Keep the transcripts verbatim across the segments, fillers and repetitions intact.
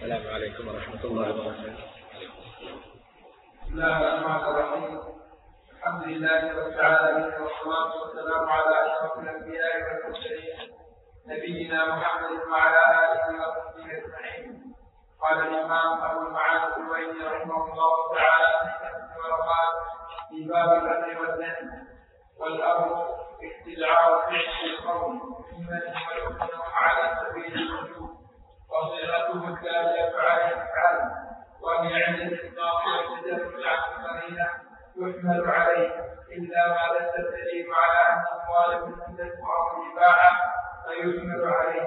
السلام عليكم ورحمة الله وبركاته. بسم الله الرحمن الرحيم. الحمد لله رب العالمين، والصلاة والسلام على أشرف الأنبياء والمرسلين نبينا محمد وعلى آله وصحبه أجمعين. قال الإمام أبو المعالي الجويني رحمه الله تعالى في الورقات في باب الأمر والنهي: والأمر استدعاء فعل القول ممن يحكم على سبيل الوجوب، وصيغته التالية على الأفعال، وهي عند الإطلاق والتدرج عن القرينة يحمل عليه إلا ما دل الدليل على أن الغالب الندب أو الإباحة فيحمل عليه،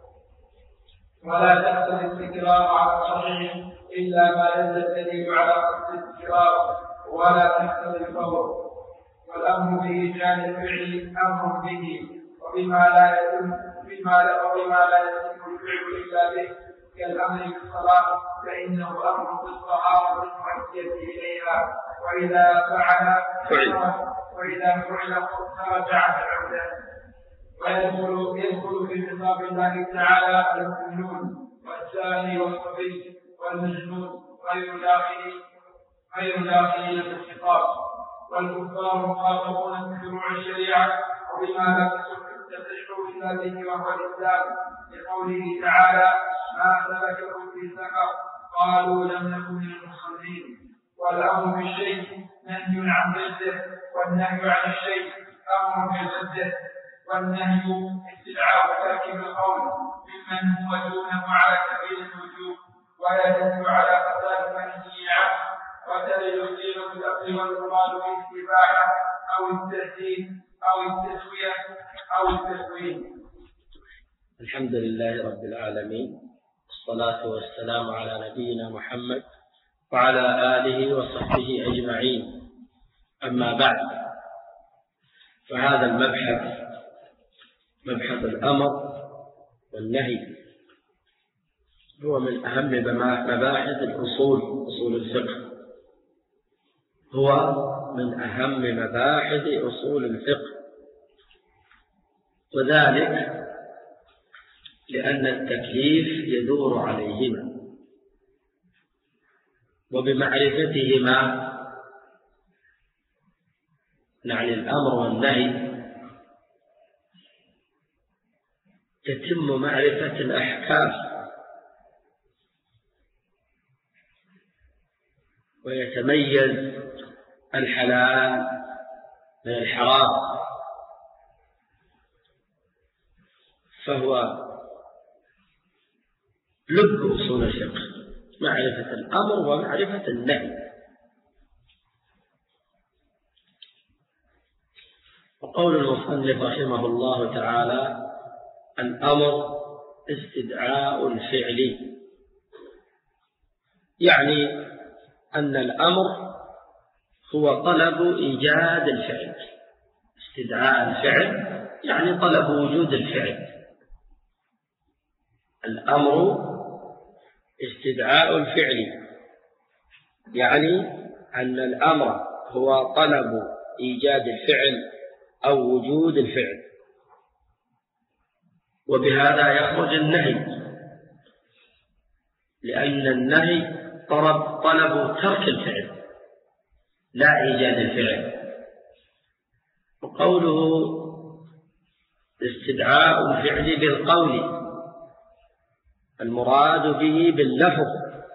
ولا تقتضي التكرار على الصحيح إلا ما دل الدليل على قصد التكرار، ولا تقتضي الفور. والأمر بإيجاد الفعل أمر به، وبما لا يتم بما لا وبما لا يتم الفعل إلا به، كالأمر بالصلاة فإنه أمر بالطهارة المؤدية إليها، وإذا فعل وإذا فعل خرج عن العبد. ويدخل يدخل في خطاب الله تعالى المؤمنون والزاني والصبي والمجنون غير داخلين غير داخلين في الخطاب، والكفار مخاطبون بفروع الشريعة وبما لا تصح في ذاته وهو الإسلام، لقوله تعالى: ما سلككم في سقر قالوا لم نكن من المصلين. والأمر بالشيء نهي عن ضده، والنهي عن الشيء أمر بضده، والنهي استدعاء ترك القول ممن هو دونه على سبيل الوجوب، ويدل على فساد المنهي عنه، وترد صيغة الأمر والمراد بالاتباع أو التهديد أو التسوية أو التسوية. الحمد لله رب العالمين، والصلاة والسلام على نبينا محمد وعلى آله وصحبه أجمعين. أما بعد، فهذا المبحث مبحث الأمر والنهي هو من أهم مباحث الأصول أصول الفقه هو من أهم مباحث أصول الفقه، وذلك لأن التكليف يدور عليهما، وبمعرفتهما نعني الأمر والنهي تتم معرفة الأحكام، ويتميز الحلال من الحرام، فهو لب أصول الفقه، معرفة الأمر ومعرفة النهي. وقول المصنف رحمه الله تعالى: الأمر استدعاء الفعل، يعني أن الأمر هو طلب إيجاد الفعل. استدعاء الفعل يعني طلب وجود الفعل. الأمر استدعاء الفعل يعني أن الأمر هو طلب إيجاد الفعل أو وجود الفعل. وبهذا يخرج النهي، لأن النهي طلب طلب ترك الفعل لا إيجاد الفعل. وقوله استدعاء الفعل بالقول المراد به باللفظ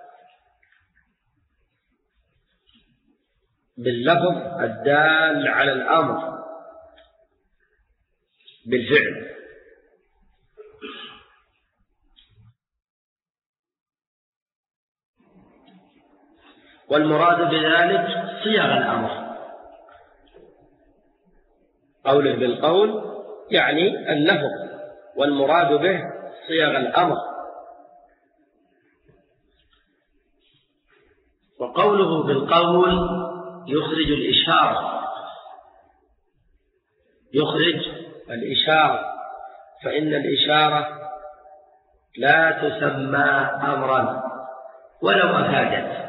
باللفظ الدال على الأمر بالفعل. والمراد بذلك صيغ الأمر. قوله بالقول يعني اللفظ، والمراد به صيغ الأمر. وقوله بالقول يخرج الإشارة يخرج الإشارة فإن الإشارة لا تسمى أمرا ولو أفادت،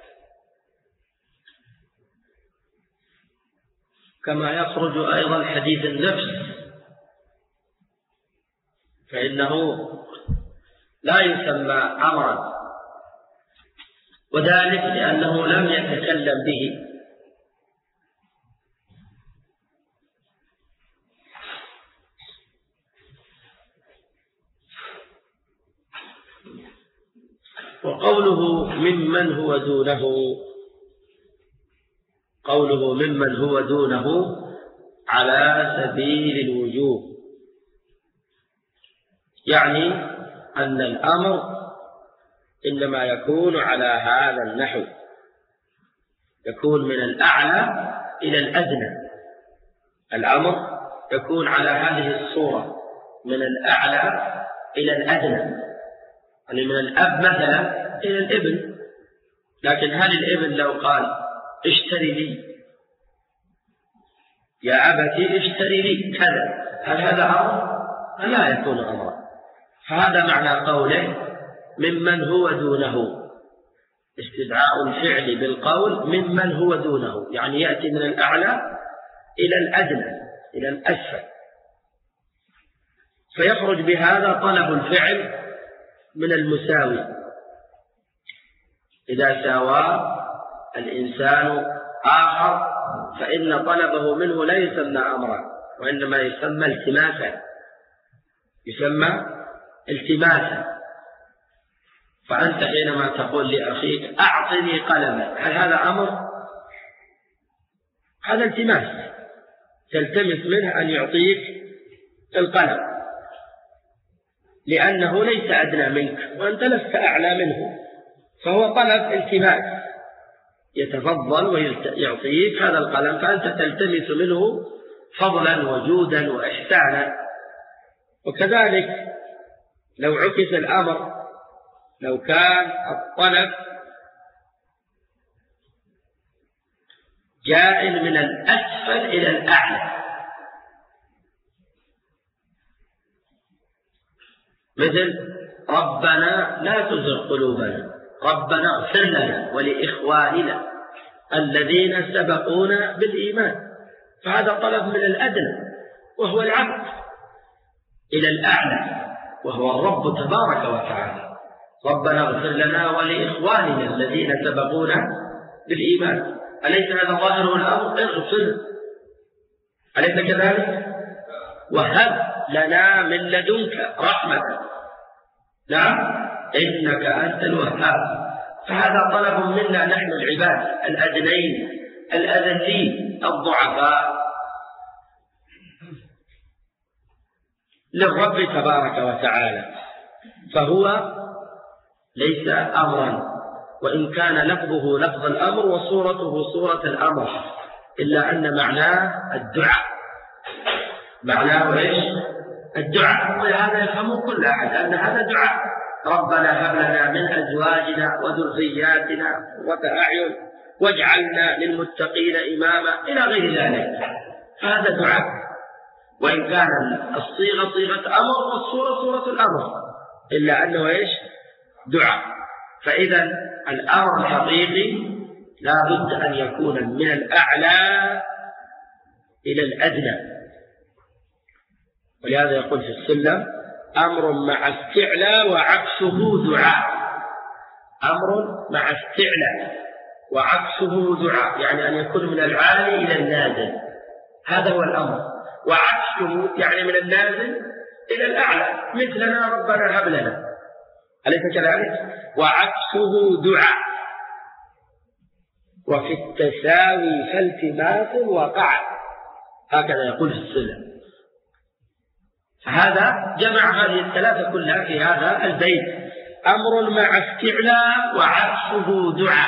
كما يخرج أيضا حديث النفس، فإنه لا يسمى أمرا وذلك لأنه لم يتكلم به. وقوله ممن هو دونه، قوله ممن هو دونه على سبيل الوجوب، يعني أن الأمر إنما يكون على هذا النحو، يكون من الأعلى إلى الأدنى. الأمر يكون على هذه الصورة من الأعلى إلى الأدنى، يعني من الأب مثلا إلى الابن. لكن هل الابن لو قال اشتري لي يا أبتي اشتري لي كذا، هل هذا أمر؟ لا يكون أمرا. فهذا معنى قوله ممن هو دونه، استدعاء الفعل بالقول ممن هو دونه، يعني يأتي من الأعلى إلى الأدنى إلى الأسفل، فيخرج بهذا طلب الفعل من المساوي. إذا ساوى الإنسان آخر فإن طلبه منه لا يسمى أمرا، وإنما يسمى التماسا، يسمى التماسا. فأنت حينما تقول لأخيك أعطني قلما، هل هذا أمر؟ هذا التماس، تلتمس منه أن يعطيك القلم، لأنه ليس أدنى منك وأنت لست أعلى منه، فهو طلب التماس، يتفضل ويعطيك هذا القلم، فأنت تلتمس منه فضلا وجودا وإحسانا. وكذلك لو عكس الأمر، لو كان الطلب جاء من الأسفل إلى الأعلى، مثل ربنا لا تزغ قلوبنا، ربنا اغفر لنا ولإخواننا الذين سبقونا بالإيمان، فهذا طلب من الأدنى وهو العبد إلى الأعلى وهو الرب تبارك وتعالى. ربنا اغفر لنا ولإخواننا الذين سبقونا بالإيمان، أليس هذا ظاهر الأمر؟ اغفر، أليس كذلك؟ وهب لنا من لدنك رحمة، نعم إنك أنت الوهاب. فهذا طلب منا نحن العباد الأدنين الأذلين الضعفاء للرب تبارك وتعالى، فهو ليس أمرا، وإن كان لفظه لفظ الأمر وصورته صورة الأمر، إلا أن معناه الدعاء، معناه إيش؟ الدعاء. ولهذا يفهمه كل أحد أن هذا دعاء، ربنا هب لنا من أزواجنا وذرياتنا قرة أعين واجعلنا للمتقين إماما إلى غير ذلك، فهذا دعاء، وإن كان الصيغة صيغة أمر والصورة صورة الأمر، إلا أنه إيش؟ دعاء. فإذا الأمر الحقيقي لا بد أن يكون من الأعلى إلى الأدنى، ولهذا يقول في السلم أمر مع استعلاء وعكسه دعاء، أمر مع استعلاء وعكسه دعاء، يعني أن يكون من العالي إلى النازل، هذا هو الأمر. وعكسه يعني من النازل إلى الأعلى، مثلنا ربنا هب لنا، أليس كذلك؟ وعكسه دعاء. وفي التساوي فالتماس وقع، هكذا يقول في السلم. فهذا جمع هذه الثلاثة كلها في هذا البيت، أمر مع استعلاء وعكسه دعاء.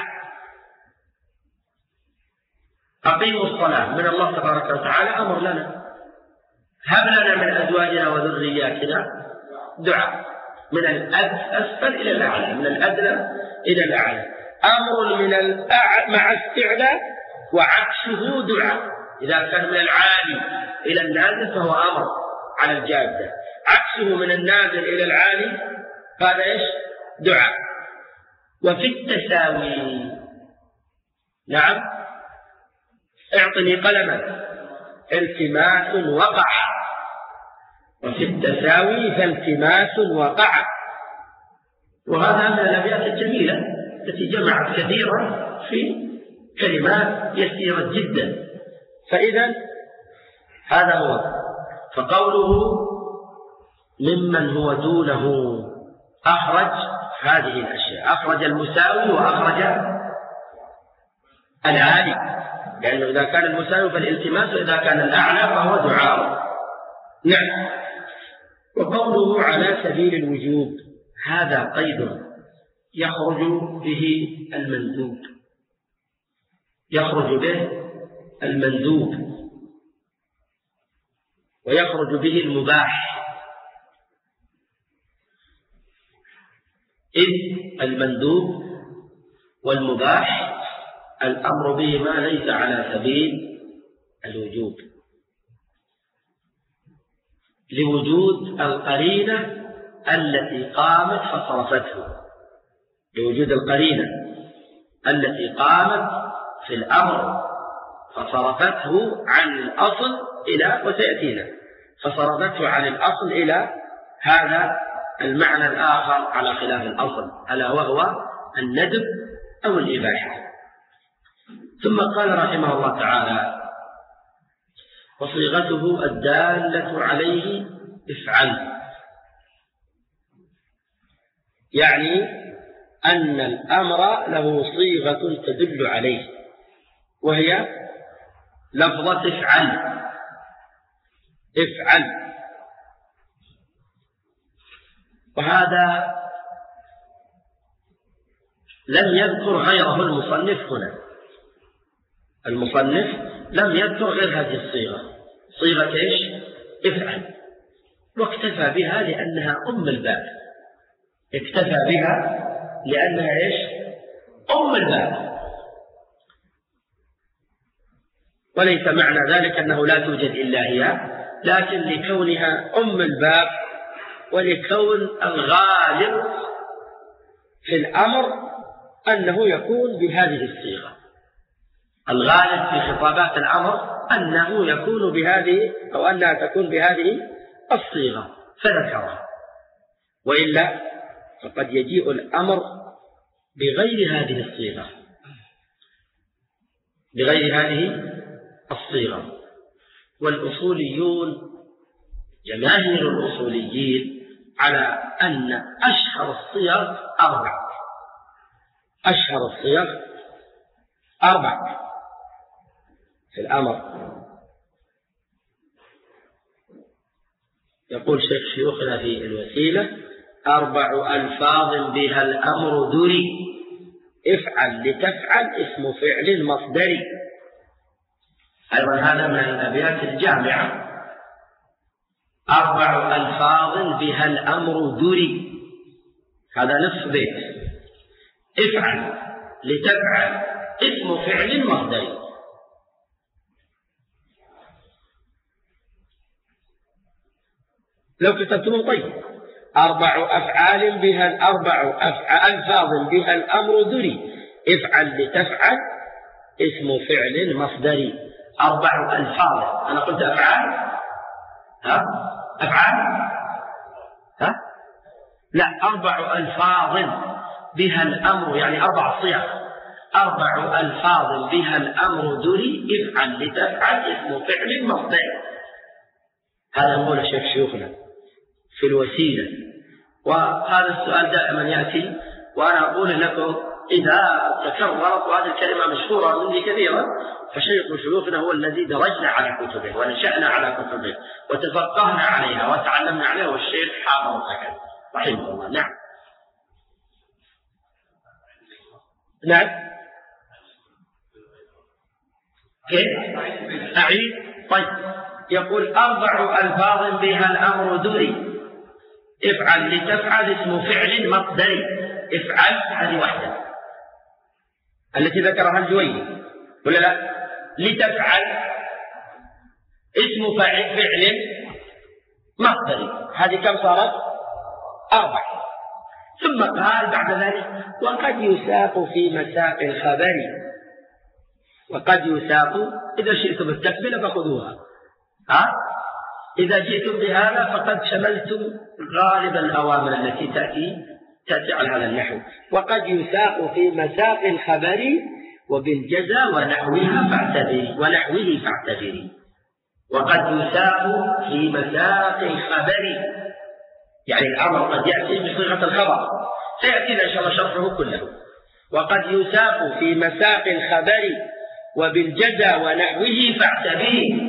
أقيموا الصلاة من الله تبارك وتعالى أمر لنا، هب لنا من أزواجنا وذرياتنا دعاء، من الأسفل إلى الأعلى، من الأدنى إلى الأعلى. أمر من الأعلى مع استعلاء وعكسه دعاء، إذا كان من العالي إلى النازل فهو أمر على الجادة، عكسه من النازل إلى العالي هذا إيش؟ دعاء. وفي التساوي، نعم اعطني قلما، التماس وقع. وفي التساوي فالتماس وقع، وهذا من الأبيات الجميلة التي جمعت كثيرا في كلمات يسيرة جدا. فإذا هذا هو. فقوله ممن هو دونه أخرج هذه الأشياء، أخرج المساوي وأخرج العالي، لأنه إذا كان المساوي فالالتماس، وإذا كان الأعلى فهو دعاء. نعم. وقوله على سبيل الوجوب هذا قيد يخرج به المندوب، يخرج به المندوب ويخرج به المباح، إذ المندوب والمباح الأمر بهما ليس على سبيل الوجوب، لوجود القرينة التي قامت فصرفته، لوجود القرينة التي قامت في الأمر فصرفته عن الأصل إلى، وسيأتينا، فصرفته عن الأصل إلى هذا المعنى الآخر على خلاف الأصل، ألا وهو الندب أو الإباحة. ثم قال رحمه الله تعالى: وصيغته الدالة عليه افعل، يعني أن الأمر له صيغة تدل عليه، وهي لفظة افعل، افعل. وهذا لم يذكر غيره المصنف هنا، المصنف لم يذكر غير هذه الصيغة، صيغة ايش؟ افعل، واكتفى بها لأنها أم الباب، اكتفى بها لأنها ايش؟ أم الباب، وليس معنى ذلك أنه لا توجد إلا هي، لكن لكونها أم الباب ولكون الغالب في الأمر أنه يكون بهذه الصيغة، الغالب في خطابات الأمر أنه يكون بهذه أو أنها تكون بهذه الصيغة فذكرها، وإلا فقد يجيء الأمر بغير هذه الصيغة، بغير هذه الصيغة. والأصوليون جماهير الأصوليين على أن أشهر الصيغ أربع، أشهر الصيغ أربع في الأمر. يقول شيخ شيوخنا في الوسيلة: أربع ألفاظ بها الأمر دري، افعل لتفعل اسم فعل مصدري. أيضا هذا من الأبيات الجامعة: أربع ألفاظ بها الأمر دري، هذا نصف بيت، افعل لتفعل اسم فعل مصدري. لو كتبتم طيب: أربع أفعال بها الأربع ألفاظ بها الأمر دري، افعل لتفعل اسم فعل مصدري. أربع ألفاظ، أنا قلت أفعال؟ ها؟ أفعال؟ ها؟ لا، أربع ألفاظ بها الأمر، يعني أربع صيغ، أربع ألفاظ بها الأمر دري، افعل لتفعل اسم فعل مصدري. هذا يقول الشيخ شيوخنا في الوسيلة. وهذا السؤال دائما يأتي، وأنا أقول لكم إذا تكررت، وهذه الكلمة مشهورة مني كثيرا، فشيخ شيوخنا هو الذي درجنا على كتبه ونشأنا على كتبه وتفقهنا عليها وتعلمنا عليها، والشيخ حافظ سكن رحمه الله. نعم نعم كيف أعيد؟ طيب، يقول أربع ألفاظ بها الأمر دري، افعل لتفعل اسم فعل مصدري. افعل هذه واحدة التي ذكرها الجويني ولا لا؟ لتفعل اسم فعل فعل مصدري، هذه كم صارت؟ أربع. ثم قال بعد ذلك: وقد يساق في مساق الخبر، وقد يساق إذا شئتم التكملة فخذوها، ها؟ إذا جئتم بهذا فقد شملتم غالب الأوامر التي تأتي تأتي على هذا النحو. وقد يساق في مساق الخبر وبالجزا ونحوها فاعتبري ونحوه فاعتبري. وقد يساق في مساق الخبر، يعني الأمر قد يأتي بصيغة الخبر، سيأتينا إن شاء الله شرحه كله. وقد يساق في مساق الخبر وبالجزا ونحوه فاعتبري.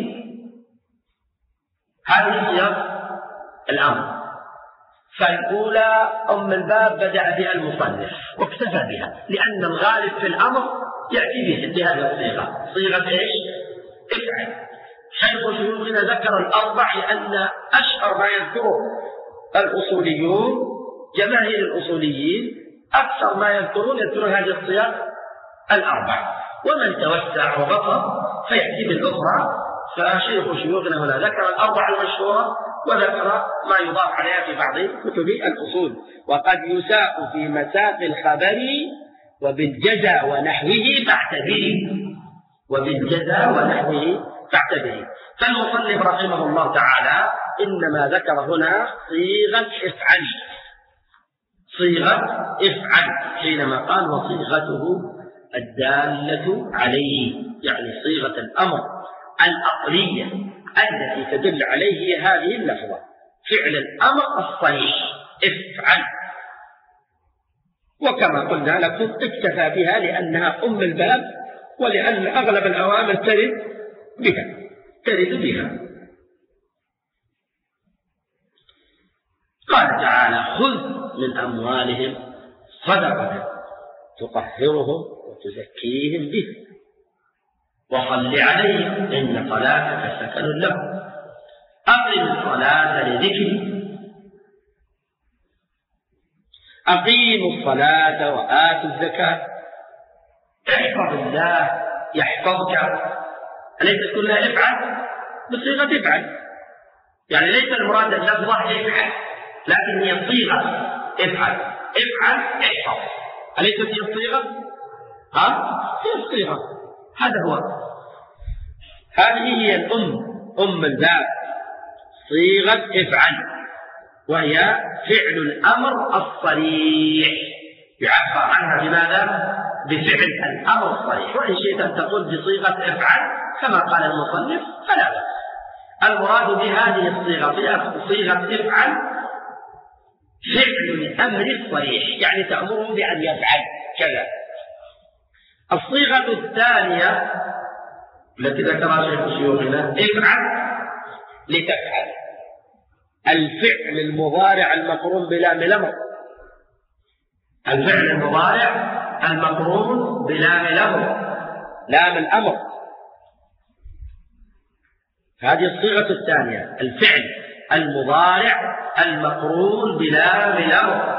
هذه صيغ الأمر. فالأولى أم الباب بدأ بها المصنف واكتفى بها، لأن الغالب في الأمر يأتي بهذه الصيغة، صيغة إيش؟ افعل. شيخ شيوخنا ذكر الأربع لأن أشهر ما يذكره الأصوليون، جماهير الأصوليين أكثر ما يذكرون يذكرون هذه الصيغ الأربع، ومن توسع وبطل فيأتي بالأخرى. فشيخ شيوخنا هنا ذكر الأربع المشهورة وذكر ما يضاف عليها في بعض كتب الأصول. وقد يساق في مساق الخبر وبالجزا ونحوه فاعتبري، وبالجزا ونحوه فاعتبري. فالمصنف رحمه الله تعالى إنما ذكر هنا صيغة افعل، صيغة افعل حينما قال وصيغته الدالة عليه، يعني صيغة الأمر الأصلية التي تدل عليه هذه اللفظة، فعل الأمر الصريح افعل. وكما قلنا لكم اكتفى بها لأنها أم الباب، ولأن أغلب الأوامر ترد بها ترد بها. قال تعالى خذ من أموالهم صدقة تطهرهم وتزكيهم به وصل عليهم إن صلاتك سكن لهم أقم الصلاة لذكري أقيموا الصلاة وآتوا الزكاة احفظ الله يحفظك. أليس كلها افعل بصيغة افعل؟ يعني ليس المراد اللفظة افعل، لكن هي صيغة افعل افعل احفظ. أليست هي الصيغة؟ ها؟ هي الصيغة. هذا هو، هذه هي الأم، أم الباب، صيغة افعل، وهي فعل الأمر الصريح، يعبر عنها بماذا؟ بفعل الأمر الصريح. وإن شئت أن تقول بصيغة افعل كما قال المصنف فلا بأس. المراد بهذه الصيغة صيغة افعل فعل الأمر الصريح، يعني تأمره بأن يفعل كذا. الصيغة الثانية التي ذكرها شيخ شيوخنا افعل لتفعل، الفعل المضارع المقرون بلام الأمر، الفعل المضارع المقرون بلام الأمر، لام الأمر. هذه الصيغة الثانية، الفعل المضارع المقرون بلام الأمر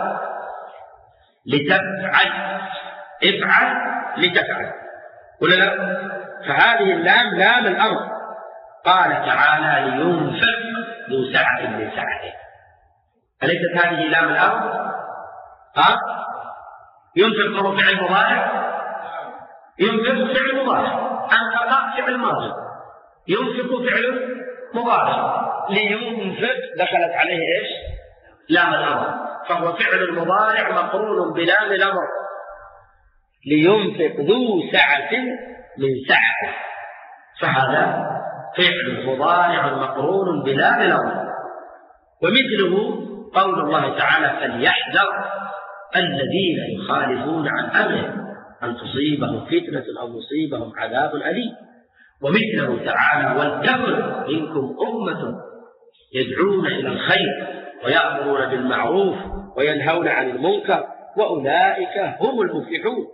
لتفعل، افعل لتفعل ولا لا؟ فهذه اللام لام الأمر. قال تعالى لينفق ذو سعة من سعته، أليست هذه لام الأمر؟ ها؟ ينفق هو فعل مضارع، ينفق فعل مضارع، أنفق فعل ماضي، ينفق فعل مضارع، لينفق دخلت عليه إيش؟ لام الأمر، فهو فعل مضارع مقرون بلام الأمر. لينفق ذو سعة من سعته، فهذا فعل مضارع مقرون بلام الأمر. ومثله قول الله تعالى فليحذر الذين يخالفون عن أمره أن تصيبهم فتنة أو يصيبهم عذاب أليم. ومثله تعالى ولتكن منكم أمة يدعون إلى الخير ويأمرون بالمعروف وينهون عن المنكر وأولئك هم المفلحون.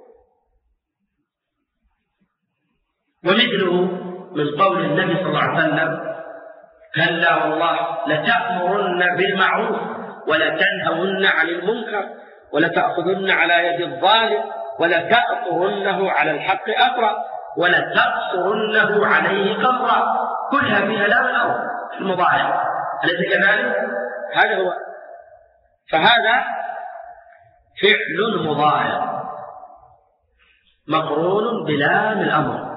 ومثله من قول النبي صلى الله عليه وسلم كلا والله لتأمرن بالمعروف ولتنهون عن المنكر ولتأخذن على يد الظالم ولتأطرنه على الحق أطرا ولتقصرنه عليه قصرا، كلها فيها لام الأمر المضارع، أليس كذلك؟ هذا هو. فهذا فعل مضارع مقرون بلام الأمر.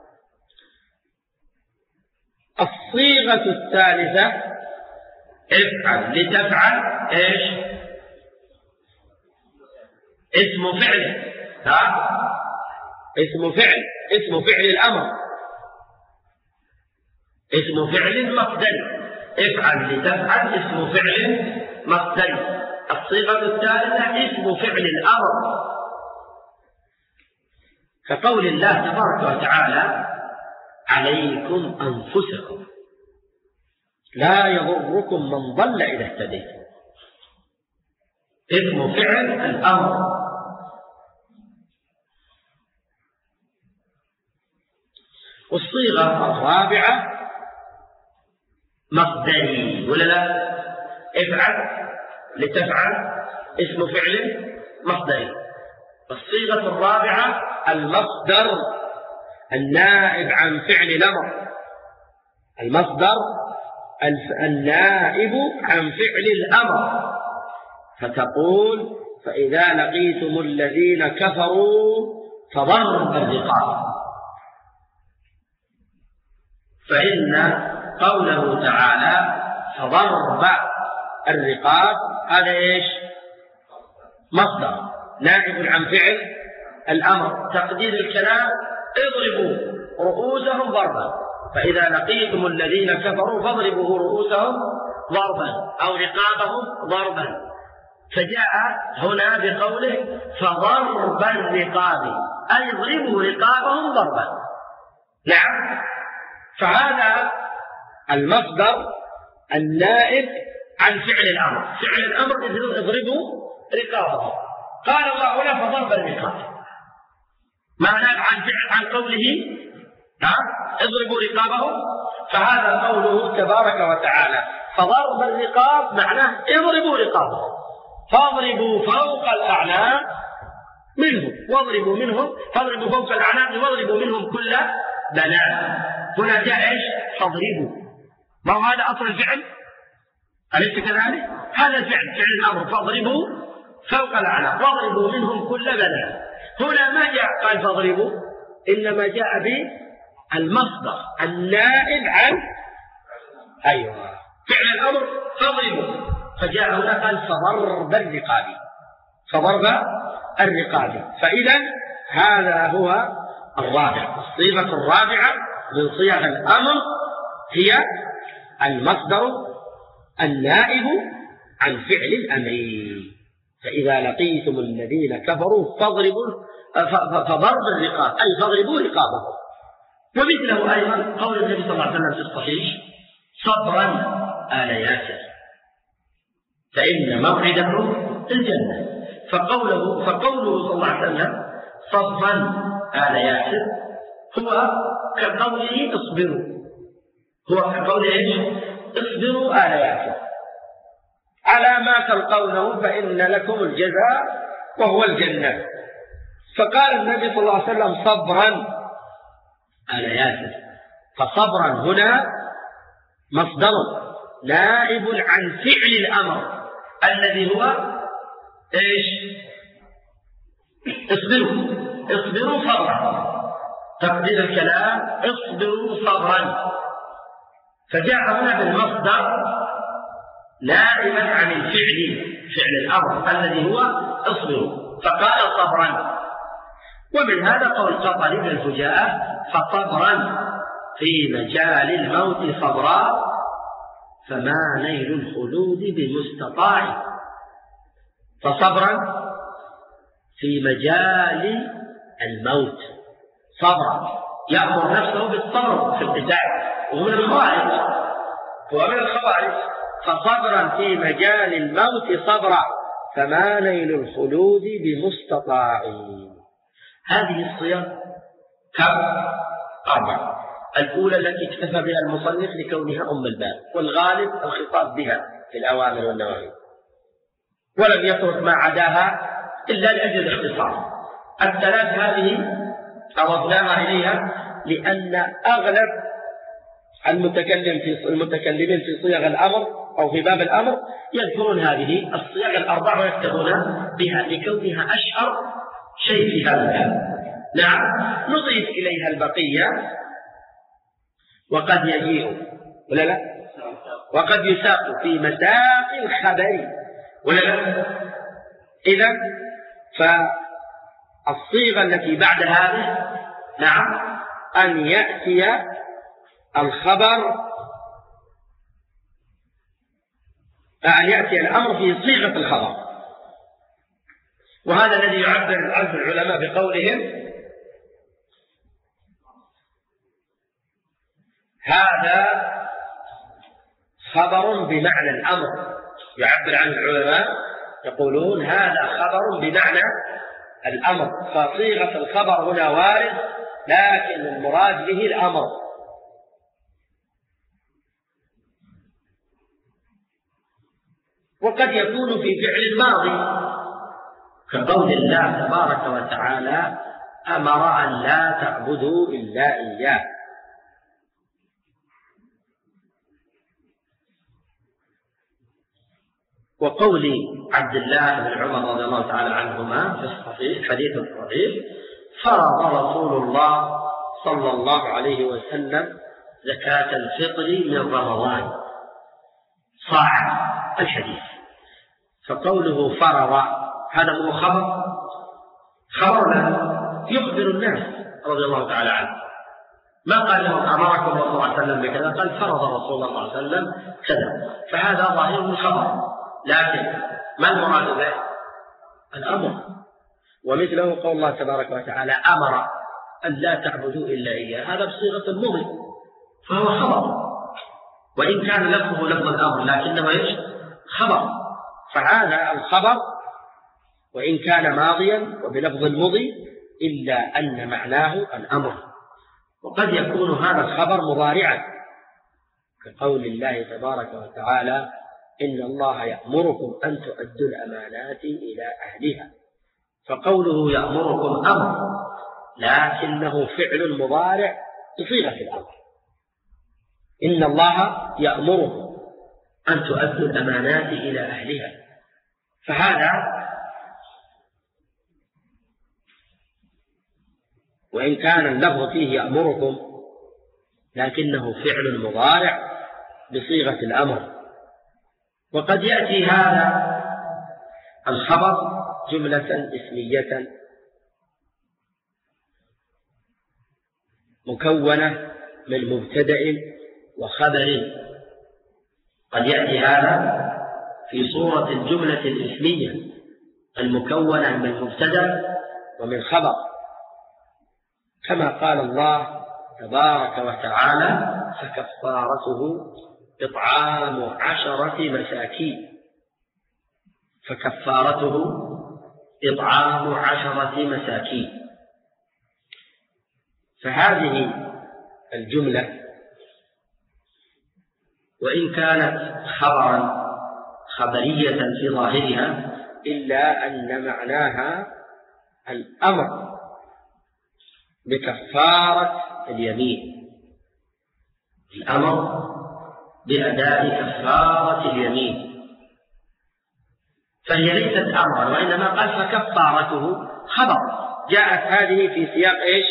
الصيغة الثالثة افعل لتفعل ايش؟ اسم فعل، ها اسم فعل، اسم فعل الأمر، اسم فعل مصدري، افعل لتفعل اسم فعل مصدري. الصيغة الثالثة اسم فعل الأمر، كقول الله تبارك وتعالى عليكم أنفسكم لا يضركم من ضل إذا اهتديتم، اسم فعل الأمر. والصيغة الرابعة مصدري ولا لا؟ افعل لتفعل اسم فعل مصدري. الصيغة الرابعة المصدر النائب عن فعل الأمر، المصدر النائب عن فعل الأمر، فتقول فإذا لقيتم الذين كفروا فضرب الرقاب، فإن قوله تعالى فضرب الرقاب هذا إيش؟ مصدر نائب عن فعل الأمر. تقدير الكلام اضربوا رؤوسهم ضربا، فإذا لقيتم الذين كفروا فاضربوا رؤوسهم ضربا أو رقابهم ضربا، فجاء هنا بقوله فضرب الرقاب أي اضربوا رقابهم ضربا. نعم، فهذا المصدر النائب عن فعل الأمر، فعل الأمر اضربوا رقابهم. قال الله هنا فضرب الرقاب، ما ناب عن فعل عن قوله نعم اضربوا رقابهم، فهذا قوله تبارك وتعالى فضرب الرقاب معناه اضربوا رقابهم، فاضربوا فوق الأعناق منهم واضربوا منهم، فاضربوا فوق الأعناق واضربوا منهم كل بنان. هنا جاء ايش؟ فاضربوا، ما هو هذا أصل الفعل؟ أليس كذلك؟ هذا الفعل فعل الأمر، فاضربوا فوق الأعناق واضربوا منهم كل بنان. هنا ما جاء قال فاضربوا، إنما جاء بالمصدر النائب عن أيوة فعل الأمر فاضربوا، فجاء هنا قال فضرب الرقاب، فضرب الرقاب. فإذا هذا هو الرابع، الصيغة الرابعة من صيغ الأمر هي المصدر النائب عن فعل الأمر. فإذا لقيتم الذين كفروا فاضربوا فضرب الرقاب أي فاضربوا رقابهم. ومثله أيضا قول النبي صلى الله عليه وسلم في الصحيح صبرا آل ياسر فإن موعدكم الجنة. فقوله فقوله صلى الله عليه وسلم صبرا آل ياسر هو كقوله اصبروا، هو كقوله ايش؟ اصبروا آل ياسر على ما تلقونه فإن لكم الجزاء وهو الجنة. فقال النبي صلى الله عليه وسلم صبرا آل ياسر، فصبرا هنا مصدر نائب عن فعل الأمر الذي هو ايش؟ اصبروا، اصبروا صبرا، تقدير الكلام اصبروا صبرا، فجاء هنا بالمصدر نائبا عن الفعل فعل الأمر الذي هو اصبروا، فقال صبرا. ومن هذا قول قطر بن الفجاءة فصبرا في مجال الموت صبرا فما نيل الخلود بمستطاع. فصبرا في مجال الموت صبرا، يأمر نفسه بالصبر في القتال، وهو من الخوارج، هو من الخوارج. فصبرا في مجال الموت صبرا فما نيل الخلود بمستطاع. هذه الصيغ كم؟ أربع. الأولى التي اكتفى بها المصنف لكونها أم الباب، والغالب الخطاب بها في الأوامر والنواهي، ولم يترك ما عداها إلا لأجل الاختصار. الثلاث هذه أضفناها إليها لأن أغلب المتكلم في المتكلمين في صيغ الأمر أو في باب الأمر يذكرون هذه الصيغ الأربع ويكتبون بها لكونها أشهر شيء في هذا الباب. نعم، نضيف إليها البقية وقد يجيء ولا لا، وقد يساق في مساق الخبر ولا لا. إذا فالصيغة التي بعد هذه نعم أن يأتي الخبر أن يأتي الأمر في صيغة الخبر. وهذا الذي يعبر عنه العلماء بقولهم هذا خبر بمعنى الأمر. يعبر عنه العلماء يقولون هذا خبر بمعنى الأمر، فصيغة الخبر هنا وارد لكن المراد به الأمر. وقد يكون في فعل الماضي كقول الله تبارك وتعالى أمر أن لا تعبدوا إلا إياه. وقول عبد الله بن عمر رضي الله تعالى عنهما في الصحيح حديث الصحيح فرض رسول الله صلى الله عليه وسلم زكاة الفطر من رمضان صاع الحديث. فقوله فرض هذا هو خبر خبر يخبر الناس رضي الله تعالى عنه. ما قال لهم أمركم رسول الله صلى الله عليه وسلم بكذا، قال فرض رسول الله صلى الله عليه وسلم كذا، فهذا ظاهر الخبر. لكن ما المراد به؟ الأمر. ومثله قول الله تبارك وتعالى أمر أن لا تعبدوا إلا إياه، هذا بصيغة المضي فهو خبر، وإن كان لفظه لفظ الأمر لكنه إيش؟ خبر. فهذا الخبر وإن كان ماضيا وبلفظ المضي إلا أن معناه الأمر. وقد يكون هذا الخبر مضارعا كقول الله تبارك وتعالى إن الله يأمركم أن تؤدوا الأمانات إلى أهلها. فقوله يأمركم أمر لكنه فعل مضارع بصيغة الأمر. إن الله يأمركم أن تؤدوا الأمانات إلى أهلها، فهذا وإن كان اللفظ فيه يأمركم لكنه فعل مضارع بصيغة الأمر. وقد يأتي هذا الخبر جملة اسمية مكونة من مبتدأ وخبر. قد يأتي هذا في صورة الجملة الاسمية المكونة من مبتدأ ومن خبر، كما قال الله تبارك وتعالى فكفارته إطعام عشرة مساكين. فكفارته إطعام عشرة مساكين. فهذه الجملة وإن كانت خبرا خبرية في ظاهرها إلا أن معناها الأمر بكفارة اليمين، الأمر بأداء كفارة اليمين. فهي ليست أمرا وإنما قال فكفارته خبر، جاءت هذه في سياق إيش؟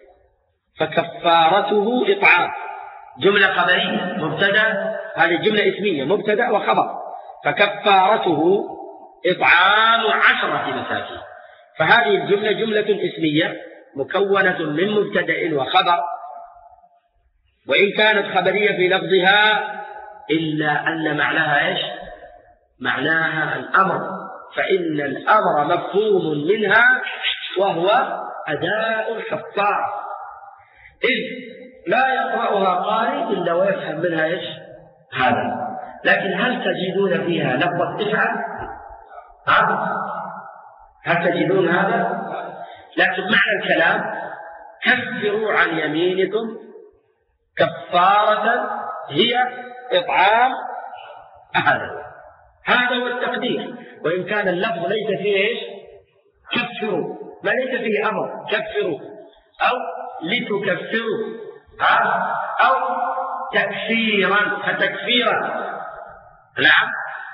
فكفارته إطعام، جملة خبرية مبتدأ، هذه جملة اسمية مبتدأ وخبر. فكفارته إطعام عشرة مساكين. فهذه الجملة جملة اسمية مكونة من مبتدأ وخبر، وإن كانت خبرية في لفظها إلا أن معناها إيش؟ معناها الأمر، فإن الأمر مفهوم منها وهو أداء الكفارة، إذ لا يقرأها قارئ إلا ويفهم منها إيش؟ هذا. لكن هل تجدون فيها لفظة افعل؟ هل تجدون هذا؟ لكن معنى الكلام كفروا عن يمينكم كفارة هي إطعام هذا هذا هو التقدير. وإن كان اللفظ ليس فيه إيش؟ كفروا، ما ليس فيه أمر، كفروا أو لتكفروا أو تكفيرا فتكفيرا. نعم،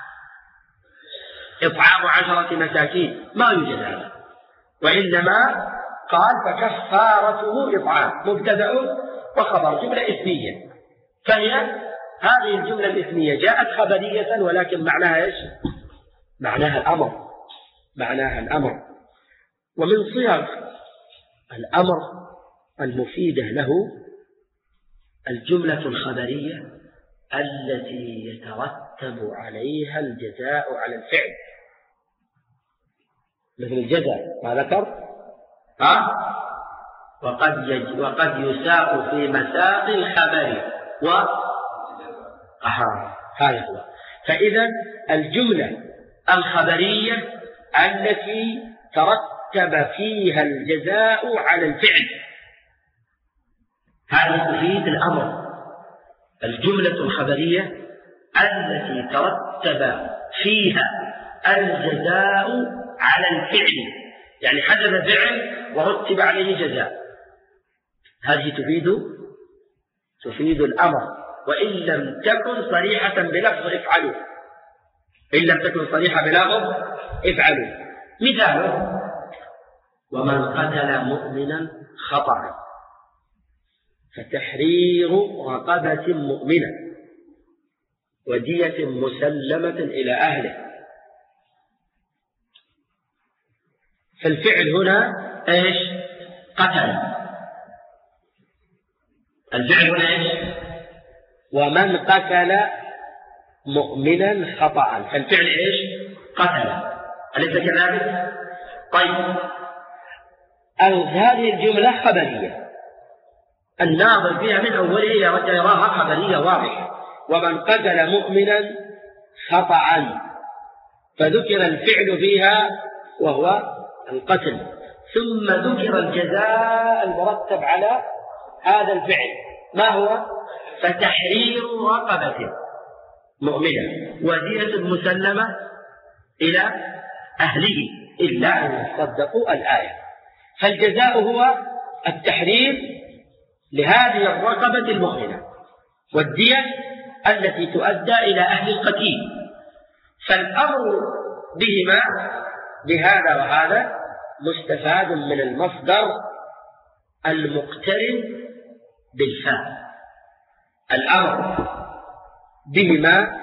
إطعام عشرة مساكين ما يوجد هذا، وإنما قال فكفارته إطعام مبتدأ وخبر، جملة اسمية. فهي هذه الجملة الاسمية جاءت خبرية ولكن معناها إيش؟ معناها الأمر، معناها الأمر. ومن صيغ الأمر المفيدة له الجملة الخبرية التي يترتب عليها الجزاء على الفعل، مثل الجزاء ما ذكر ها وقد يج... وقد يساء في مساق الخبر و أها هذا هو. فإذا الجملة الخبرية التي ترتب فيها الجزاء على الفعل هذه تفيد الأمر. الجملة الخبرية التي ترتب فيها الجزاء على الفعل، يعني حدث فعل ورتب عليه جزاء، هذه تفيد تفيد الأمر، وإن لم تكن صريحة بلفظ افعلوا، إن لم تكن صريحة بلفظ افعلوا. مثاله: ومن قتل مؤمنا خطأ فتحرير رقبة مؤمنة ودية مسلمة إلى أهله. فالفعل هنا إيش؟ قتل. الفعل هنا إيش؟ ومن قتل مؤمنا خطأ، فالفعل إيش؟ قتل، أليس كذلك؟ طيب، هذه الجملة خبرية الناظر فيها من أوله يراها خبرية واضحة. ومن قتل مؤمنا خطأ، فذكر الفعل فيها وهو القتل، ثم ذكر الجزاء المرتب على هذا الفعل، ما هو؟ فتحرير رقبة مؤمنة ودية مسلمة إلى أهله إلا أن يصدقوا الآية. فالجزاء هو التحرير لهذه الرقبة المؤمنة والدية التي تؤدى إلى أهل القتيل. فالأمر بهما بهذا وهذا مستفاد من المصدر المقترن بالفاء. الأمر بهما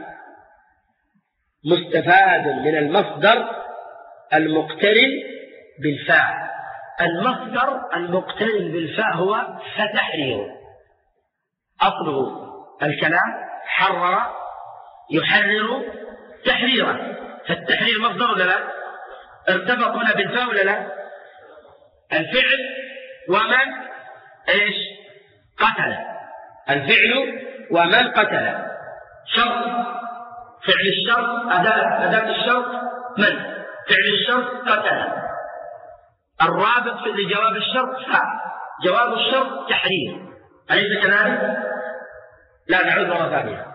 مستفاد من المصدر المقترن بالفاء. المصدر المقترن بالفاء هو فتحرير، أصله الكلام حرر يحرر تحريرا، فالتحرير مصدر ولا لا؟ ارتبط هنا بالفاء ولا لا؟ الفعل ومن ايش؟ قتل. الفعل ومن قتل شرط، فعل الشرط أداة أداة الشرط من؟ فعل الشرط قتل. الرابط لجواب الشرط فاء، جواب الشرط تحرير، أليس كذلك؟ لا، نعود مرة ثانية.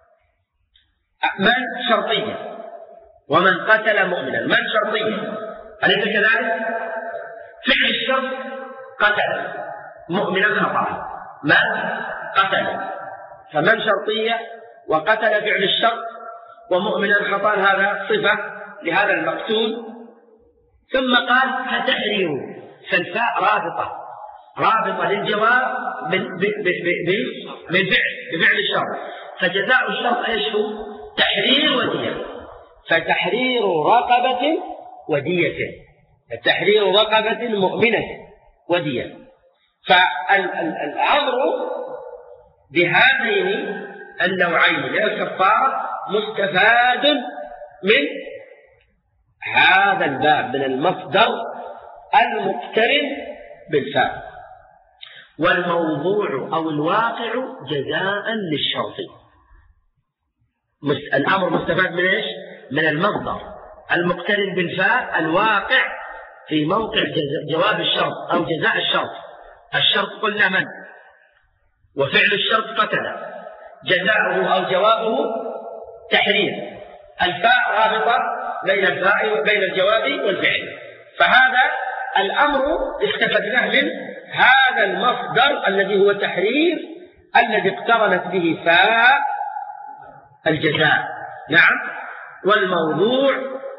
من شرطية، ومن قتل مؤمنا من شرطية، أليس كذلك؟ فعل الشرط قتل مؤمنا خطأ، من قتل، فمن شرطية وقتل فعل الشرط ومؤمنا خطأ، هذا صفة لهذا المقتول. ثم قال فتحرير، فالفاء رابطة رابطة للجواب بالفعل بفعل الشرط، فجزاء الشرط ايش هو؟ تحرير ودية. فتحرير رقبة ودية، تحرير رقبة مؤمنة ودية. فالأمر بهذين النوعين من الكفارة مستفاد من هذا الباب من المصدر المقترن بالفاء. والموضوع أو الواقع جزاء للشرط. الأمر مستفاد من إيش؟ من المصدر المقترن بالفاء الواقع في موقع جواب الشرط أو جزاء الشرط. الشرط قلنا من؟ وفعل الشرط قتل، جزاؤه أو جوابه تحرير. الفاء رابطة بين الفاء وبين الجواب والفعل. فهذا الأمر استفدناه من هذا المصدر الذي هو تحرير الذي اقترنت به فاء الجزاء. نعم. والموضوع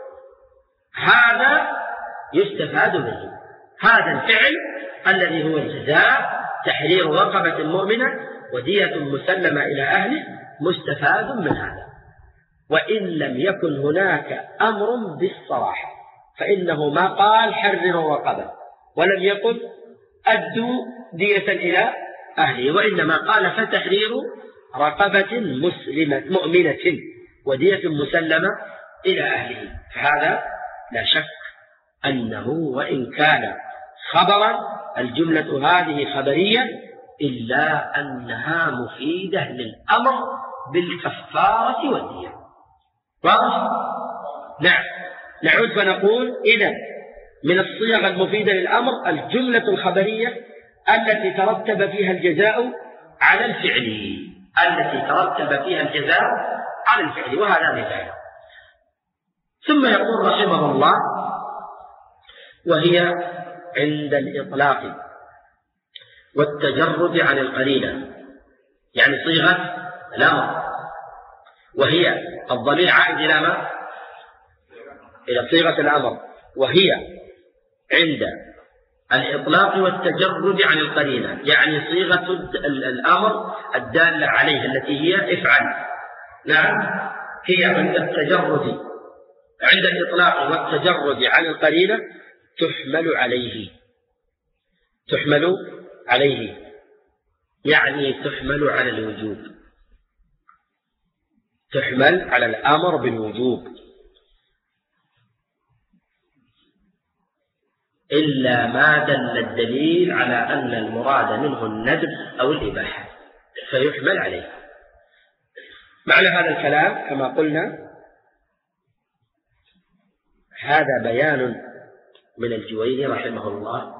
هذا يستفاد منه، هذا الفعل الذي هو الجزاء تحرير رقبة مؤمنة ودية مسلمة إلى أهله مستفاد من هذا، وإن لم يكن هناك أمر بالصراحة. فإنه ما قال حرروا رقبة، ولم يقل أدوا دية إلى أهله، وإنما قال فتحرير رقبة مسلمة مؤمنة ودية مسلمة إلى أهله. فهذا لا شك أنه وإن كان خبرا الجملة هذه خبرية إلا أنها مفيدة للأمر بالكفارة والدية. واضح؟ نعم. نعود فنقول إذن من الصيغ المفيدة للأمر الجملة الخبرية التي ترتب فيها الجزاء على الفعل التي ترتب فيها الجزاء على الفعل، وهذا مثال. ثم يقول رحمه الله: وهي عند الإطلاق والتجرد عن القرينة، يعني صيغة الأمر، وهي الضمير عائد إلى ما؟ إلى صيغة الأمر، وهي عند الإطلاق والتجرد عن القرينة، يعني صيغة الأمر الدالة عليه التي هي افعل. نعم، هي عند التجرد عند الإطلاق والتجرد عن القرينة تحمل عليه تحمل عليه يعني تحمل على الوجوب، تحمل على الأمر بالوجوب، إلا ما دل الدليل على أن المراد منه الندب أو الإباحة فيحمل عليه. معنى هذا الكلام كما قلنا هذا بيان من الجويني رحمه الله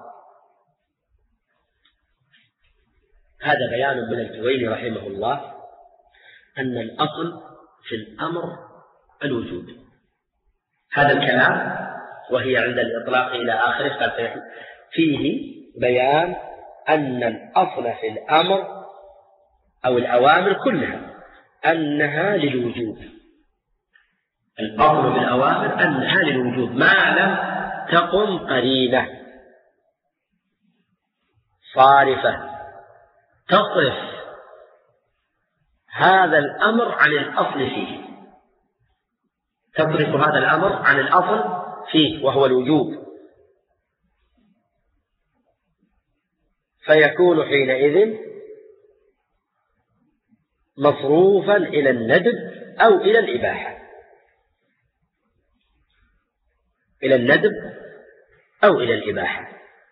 هذا بيان من الجويني رحمه الله أن الأصل في الأمر الوجوب. هذا الكلام وهي عند الإطلاق إلى آخره قال فيه بيان أن الأصل في الأمر أو الأوامر كلها أنها للوجوب. الأصل في الأوامر أنها للوجوب ما لم تقم قرينة صارفة تصرف هذا الأمر عن الأصل فيه، تصرف هذا الأمر عن الأصل فيه وهو الوجوب، فيكون حينئذ مصروفا إلى الندب أو إلى الإباحة، إلى الندب أو إلى الإباحة.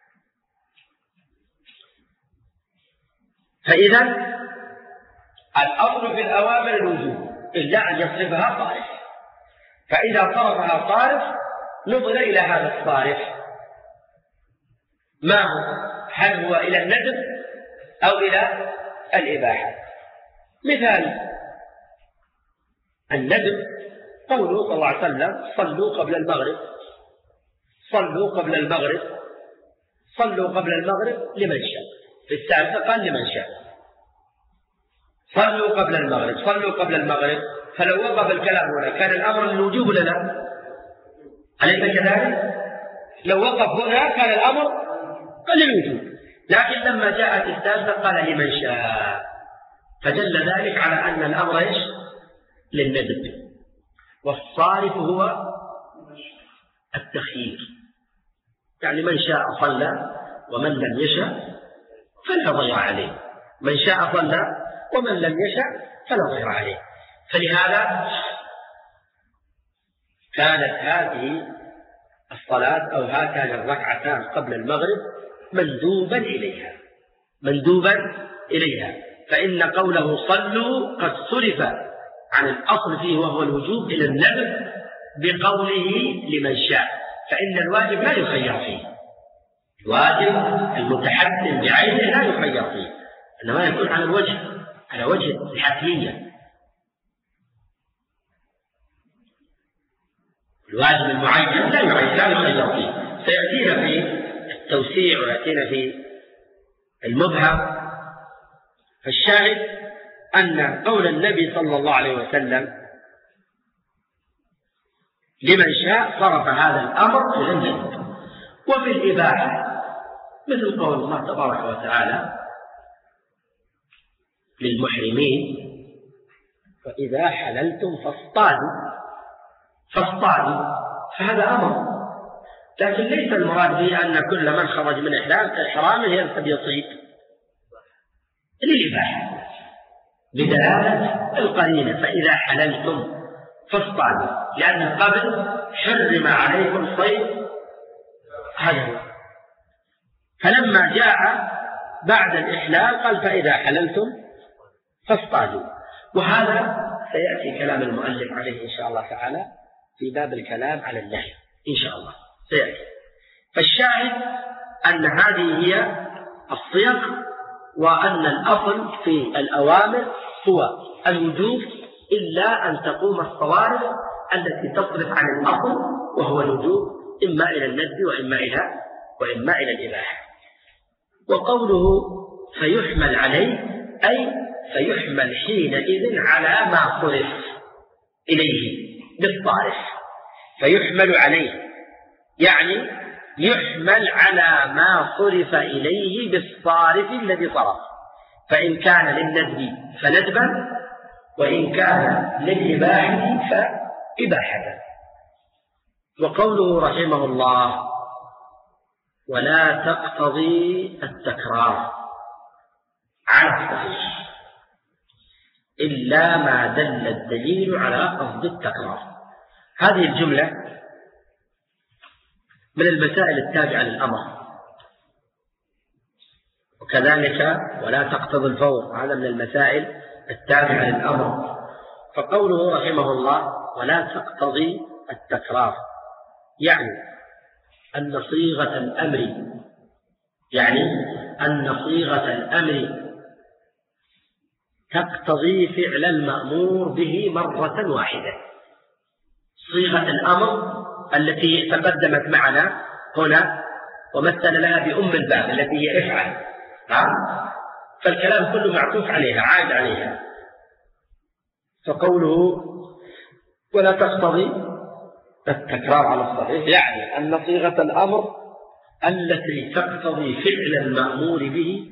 فإذا الأصل في الأوامر الوجوب إلا أن يصرفها صارف، فإذا صرفها صارف نظر إلى هذا الصارف ما هو، هل هو إلى الندب أو إلى الإباحة. مثال الندب قوله صلى الله عليه وسلم صلوا قبل المغرب صلوا قبل المغرب صلوا قبل المغرب لمن شاء، في الثالثة قال لمن شاء صلوا قبل المغرب صلوا قبل المغرب. فلو وقف الكلام هنا كان الأمر للوجوب ولا لا؟ أليس كذلك؟ لو وقف هنا كان الأمر للوجوب، لكن لما جاءت الثالثة قال لمن شاء، فدل ذلك على أن الأمر إيش؟ للندب. والصارف هو التخيير، يعني من شاء صلى ومن لم يشاء فلا ضير عليه، من شاء صلى ومن لم يشاء فلا ضير عليه. فلهذا كانت هذه الصلاة أو هاتان الركعتان قبل المغرب مندوبا إليها مندوبا إليها فإن قوله صلوا قد صرف عن الأصل فيه وهو الوجوب إلى الندب بقوله لمن شاء، فإن الواجب لا يخير فيه، الواجب المتحتم بعينه لا يخير فيه، إنما يكون على الوجه على وجه الحتمية. الواجب المعين لا يعين لا يخير فيه، سيأتينا في التوسيع ويأتينا في المبهم. فالشاهد أن قول النبي صلى الله عليه وسلم لمن شاء صرف هذا الأمر إلى الندب. وفي الإباحة مثل قول الله تبارك وتعالى للمحرمين فإذا حللتم فاصطادوا فاصطادوا، فهذا أمر لكن ليس المراد به أن كل من خرج من إحرامه يذهب يصيد للإباحة بدلالة القرينة فإذا حللتم فاصطادوا، لأن قبل حرم عليكم صيد هذا هو. فلما جاء بعد الإحلال قال فإذا حللتم فاصطادوا، وهذا سيأتي كلام المؤلف عليه إن شاء الله تعالى في باب الكلام على النهي إن شاء الله سيأتي. فالشاهد أن هذه هي الصيغ، وأن الأصل في الأوامر هو الوجوب إلا أن تقوم الصوارف التي تصرف عن الأصل وهو الوجوب إما إلى الندب وإما إلى وإما إلى الإباحة. وقوله فيحمل عليه أي فيحمل حينئذ على ما صرف إليه بالصارف. فيحمل عليه يعني يحمل على ما صرف إليه بالصارف الذي صرف، فإن كان للندب فندبا، وإن كان للإباحة فإباحة. وقوله رحمه الله ولا تقتضي التكرار على الصحيح إلا ما دل الدليل على قصد التكرار. هذه الجملة من المسائل التابعة للأمر، وكذلك ولا تقتضي الفور هذا من المسائل التابعة للأمر. فقوله رحمه الله ولا تقتضي التكرار يعني أن صيغة الأمر يعني أن صيغة الأمر تقتضي فعل المأمور به مرة واحدة. صيغة الأمر التي تقدمت معنا هنا ومثل لها بأم الباب التي هي افعل، فالكلام كله معطوف عليها عاد عليها. فقوله ولا تقتضي التكرار على الصحيح يعني أن صيغة الأمر التي تقتضي فعل المأمور به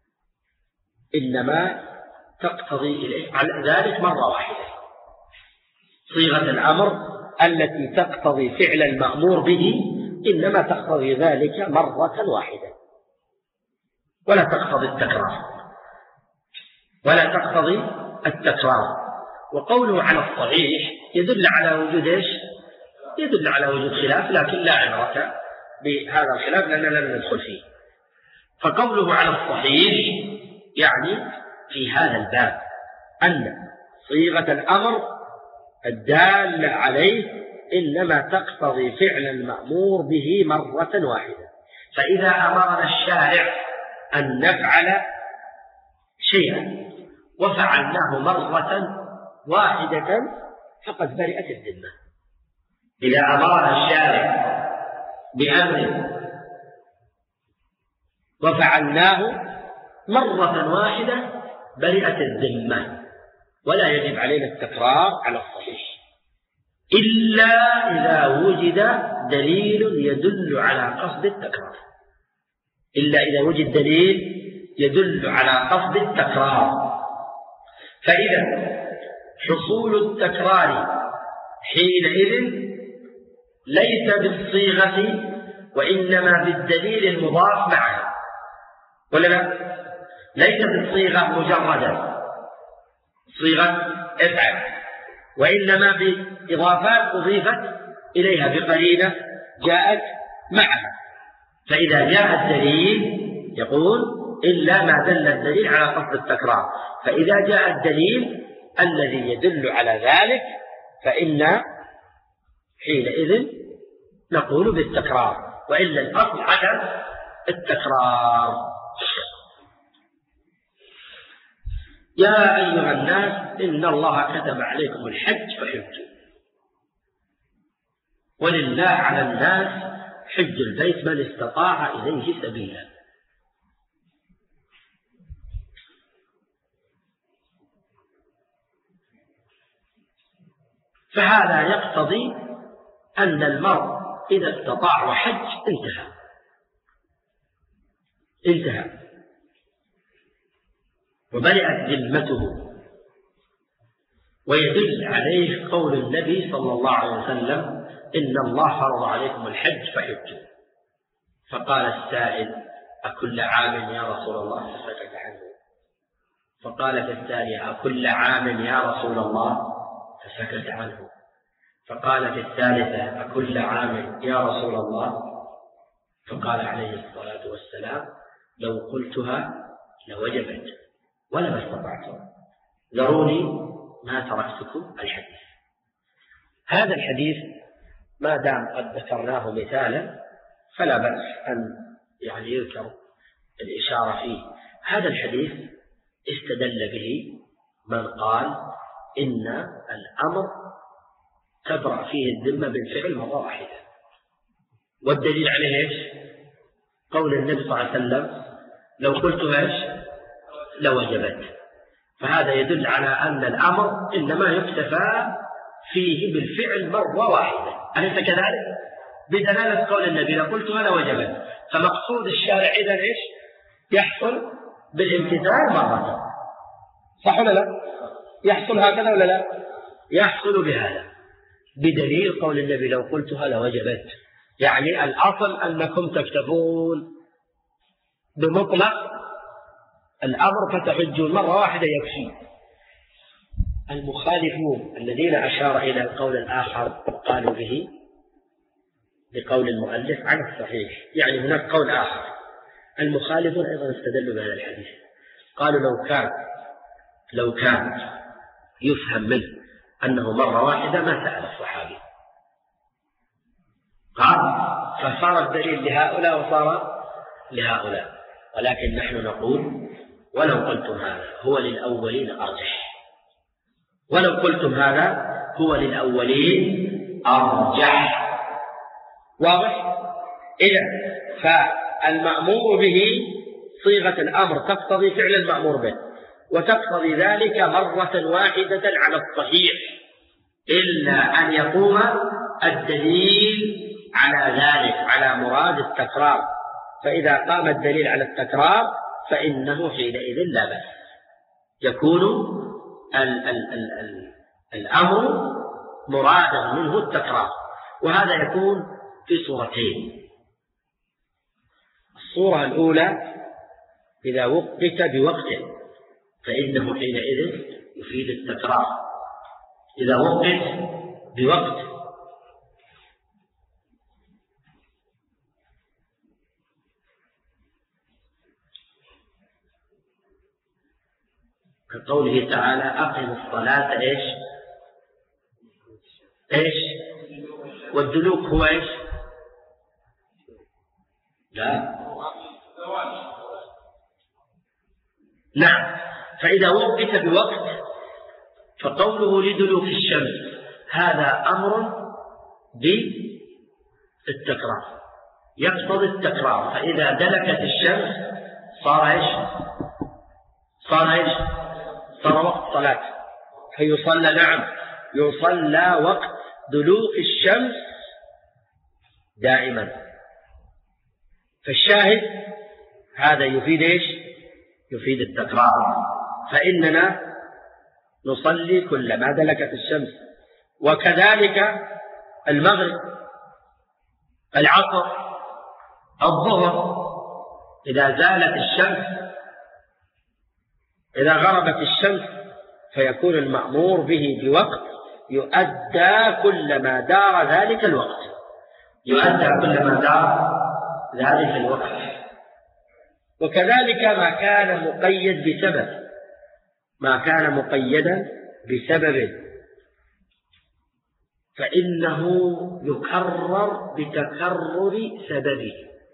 إنما تقتضي إليه على ذلك مرة واحدة. صيغة الأمر التي تقتضي فعل المأمور به إنما تقتضي ذلك مرة واحدة ولا تقتضي التكرار ولا تقتضي التكرار. وقوله على الصحيح يدل على وجود إيش؟ يدل على وجود خلاف، لكن لا عبرة بهذا الخلاف لأننا لم ندخل فيه. فقوله على الصحيح يعني في هذا الباب أن صيغة الأمر الدالة عليه إنما تقتضي فعل المأمور به مرة واحدة. فإذا أمرنا الشارع أن نفعل شيئا وفعلناه مرة واحدة فقد برئت الذمة. إذا أمرنا الشارع بأمر وفعلناه مرة واحدة برئت الذمة، ولا يجب علينا التكرار على الصحيح إلا إذا وجد دليل يدل على قصد التكرار إلا إذا وجد دليل يدل على قصد التكرار. فإذا حصول التكرار حينئذ ليس بالصيغة وإنما بالدليل المضاف معه، ولا لا؟ ليس بالصيغة مجردة صيغة افعل، وإنما بإضافات أضيفت إليها بقرينة جاءت معها. فإذا جاء الدليل يقول إلا ما دل الدليل على قصد التكرار، فإذا جاء الدليل الذي يدل على ذلك فإن حينئذ نقول بالتكرار، وإلا الأصل عدم التكرار. يا أيها الناس إن الله كتب عليكم الحج فحجوا، ولله على الناس حج البيت من استطاع إليه سبيلا. فهذا يقتضي أن المرء إذا استطاع وحج انتهى انتهى وبرئت ذمته. ويدل عليه قول النبي صلى الله عليه وسلم إن الله فرض عليكم الحج فحجوا. فقال السائل: أكل عام يا رسول الله؟ فسكت عنه. فقالت الثانية: أكل عام يا رسول الله؟ فسكت عنه. فقالت الثالثة: أكل عام يا رسول الله؟ فقال عليه الصلاة والسلام: لو قلتها لوجبت ولما استطعتم، ذروني ما تركتكم الحديث. هذا الحديث ما دام قد ذكرناه مثالا فلا بأس أن يعني يذكر الإشارة فيه. هذا الحديث استدل به من قال إن الأمر تبرأ فيه الذمة بالفعل مرة واحدة، والدليل عليه إيش؟ قول النبي صلى الله عليه وسلم: لو قلت إيش لوجبت. فهذا يدل على أن الأمر إنما يكتفى فيه بالفعل مرة واحدة، أليس كذلك؟ بدلالة قول النبي: لو قلتها لوجبت. فمقصود الشارع إذن إيش؟ يحصل بالامتثال مرة، صح ولا لا؟ يحصل هكذا ولا لا؟ يحصل بهذا، بدليل قول النبي: لو قلتها لوجبت. يعني الأصل أنكم تكتفون بمطلق الأمر فتحجون مرة واحدة يكفي. المخالفون الذين أشار إلى القول الآخر قالوا به بقول المؤلف على الصحيح، يعني هناك قول آخر. المخالفون أيضا استدلوا بهذا الحديث، قالوا لو كان لو كان يفهم منه أنه مرة واحدة ما سأل الصحابي، قال فصار الدليل لهؤلاء وصار لهؤلاء. ولكن نحن نقول: ولو قلتم هذا هو للأولين أرجح، ولو قلتم هذا هو للأولين أرجح. واضح؟ إذا فالمأمور به صيغة الأمر تقتضي فعل المأمور به، وتقتضي ذلك مرة واحدة على الصحيح، إلا أن يقوم الدليل على ذلك، على مراد التكرار. فإذا قام الدليل على التكرار فإنه حينئذ لا بأس، يكون ال ال ال ال الأمر مرادا منه التكرار. وهذا يكون في صورتين: الصورة الأولى إذا وقت بوقت فإنه حينئذ يفيد التكرار. إذا وقت بوقت كقوله تعالى: أقم الصلاة إيش إيش والدلوك هو إيش؟ لا نعم. فإذا وقت بوقت فقوله لدلوك الشمس هذا أمر بالتكرار، يقتضي التكرار. فإذا دلكت الشمس صار إيش؟ صار إيش؟ صار وقت صلاة، فيصلى. نعم، يصلى وقت دلوك الشمس دائما. فالشاهد هذا يفيد إيش؟ يفيد التكرار. فإننا نصلي كلما دلكت الشمس، وكذلك المغرب، العصر، الظهر. إذا زالت الشمس، إذا غربت الشمس، فيكون المأمور به بوقت يؤدى كلما دار ذلك الوقت، يؤدى كلما دار ذلك الوقت. وكذلك ما كان مقيد بسبب، ما كان مقيدا بسبب فإنه يكرر بتكرر سببه،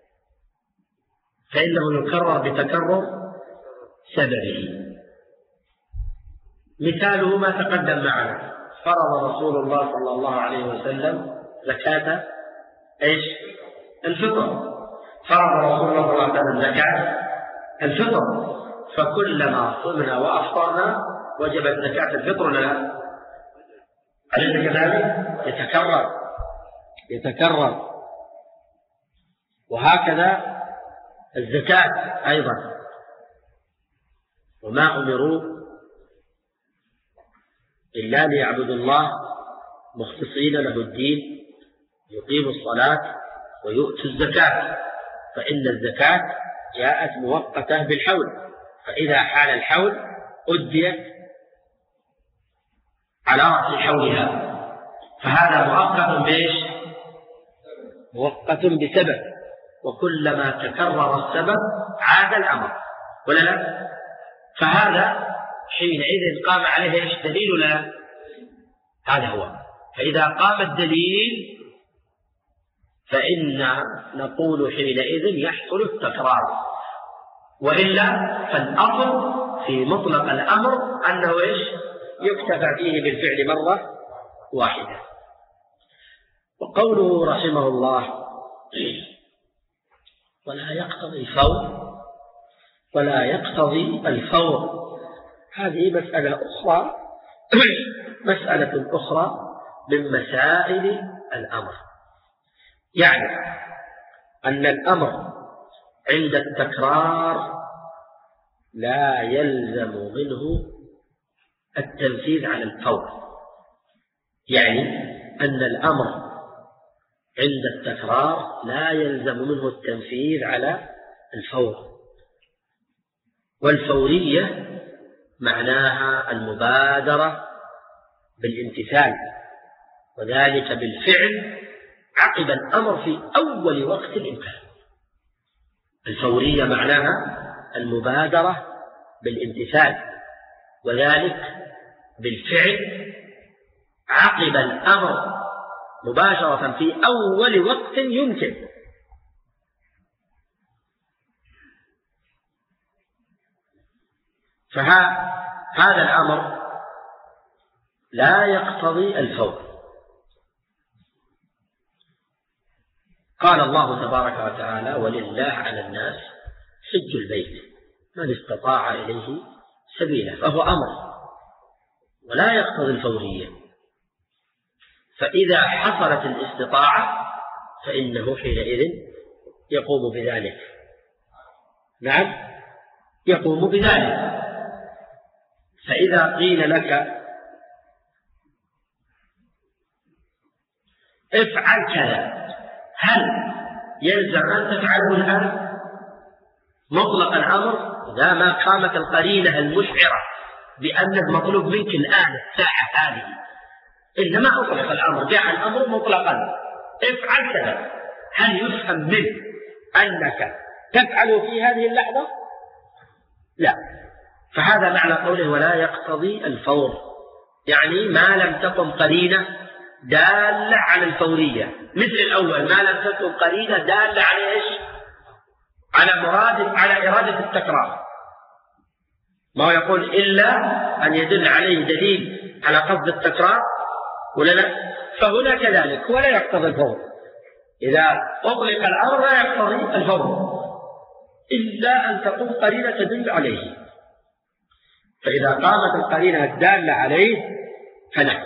فإنه يكرر بتكرر سببه. مثاله ما تقدم معنا: فرض رسول الله صلى الله عليه وسلم زكاة إيش؟ الفطر. فرض رسول الله صلى الله عليه وسلم زكاة الفطر، فكلما صمنا وأفطرنا وجبت زكاة الفطر لنا. أليس كذلك؟ يتكرر يتكرر وهكذا الزكاة أيضا. وما أمروا إلا ليعبدوا الله مخلصين له الدين يقيموا الصلاة ويؤتوا الزكاة، فإن الزكاة جاءت مؤقتة بالحول، فإذا حال الحول أديت على رأس حولها، فهذا مؤقت بإيش؟ مؤقت بسبب، وكلما تكرر السبب عاد الأمر، ولا لا؟ فهذا حينئذ قام عليه إيش؟ دليل لا؟ هذا هو. فإذا قام الدليل فإن نقول حينئذ يحصل التكرار، وإلا فالأصل في مطلق الأمر أنه إيش؟ يكتفى فيه بالفعل مرة واحدة. وقوله رحمه الله ولا يقتضي الفور، ولا يقتضي الفور، هذه مسألة أخرى مسألة أخرى من مسائل الأمر، يعني أن الأمر عند التكرار لا يلزم منه التنفيذ على الفور، يعني أن الأمر عند التكرار لا يلزم منه التنفيذ على الفور. والفورية معناها المبادرة بالامتثال، وذلك بالفعل عقب الأمر في أول وقت الإمكان. الفورية معناها المبادرة بالامتثال، وذلك بالفعل عقب الأمر مباشرة في أول وقت يمكن. فهذا الأمر لا يقتضي الفور. قال الله تبارك وتعالى ولله على الناس حج البيت من استطاع إليه سبيلا، فهو أمر ولا يقتضي الفورية. فإذا حصلت الاستطاعة فإنه حينئذ يقوم بذلك. نعم، يقوم بذلك. فإذا قيل لك افعل كذا، هل يلزم أن تفعله الآن مطلق الأمر إذا ما قامت القرينة المشعرة بأنه مطلوب منك الآن الساعة هذه؟ إنما أطلق الأمر، جاء الأمر مطلقا افعل كذا، هل يفهم منه أنك تفعل في هذه اللحظة؟ لا. فهذا معنى قوله ولا يقتضي الفور، يعني ما لم تقم قرينة دالة على الفورية، مثل الأول ما لم تكن قرينة دالة على إيش؟ على مراد على إرادة التكرار. ما هو يقول إلا أن يدل عليه دليل على قصد التكرار ولا لا؟ فهنا كذلك ولا يقتضي الفور. إذا أطلق الأمر لا يقتضي الفور إلا أن تقوم قرينة تدل عليه. فإذا قامت القرينة الدالة عليه فنعم،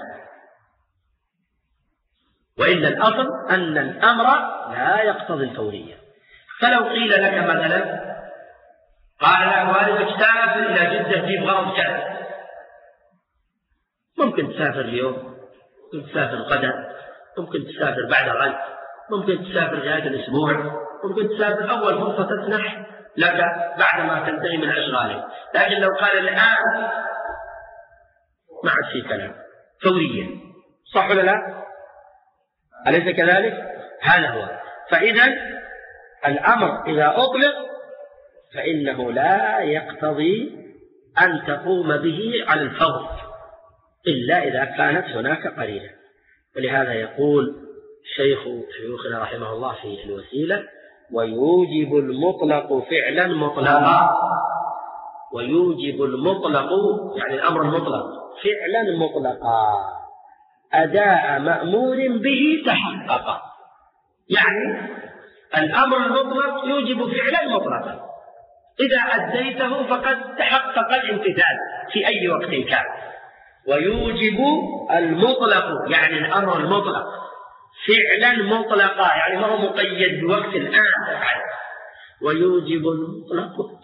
وإلا الأصل أن الأمر لا يقتضي الفورية. فلو قيل لك مثلا قال لا والدك سافر إلى جدة في غرض كذا، ممكن تسافر اليوم، ممكن تسافر غدا، ممكن تسافر بعد غد، ممكن تسافر نهاية الأسبوع، ممكن تسافر أول فرصة تسنح لك بعد ما تنتهي من أشغالك. لكن لو قال الآن ما عاد في كلام، فورية، صح ولا لا؟ أليس كذلك؟ هذا هو. فإذا الأمر إذا أطلق فإنه لا يقتضي أن تقوم به على الفور إلا إذا كانت هناك قرينة. ولهذا يقول شيخ شيوخنا رحمه الله في الوسيلة ويوجب المطلق فعلا مطلقا، ويوجب المطلق يعني الأمر المطلق فعلا مطلقا أداء مأمور به تحقق. يعني الأمر المطلق يوجب فعلا مطلقا، إذا أديته فقد تحقق الامتثال في أي وقت كان. ويوجب المطلق يعني الأمر المطلق فعلا مطلقا، يعني ما هو مقيد بوقت الآن تفعل. ويوجب المطلق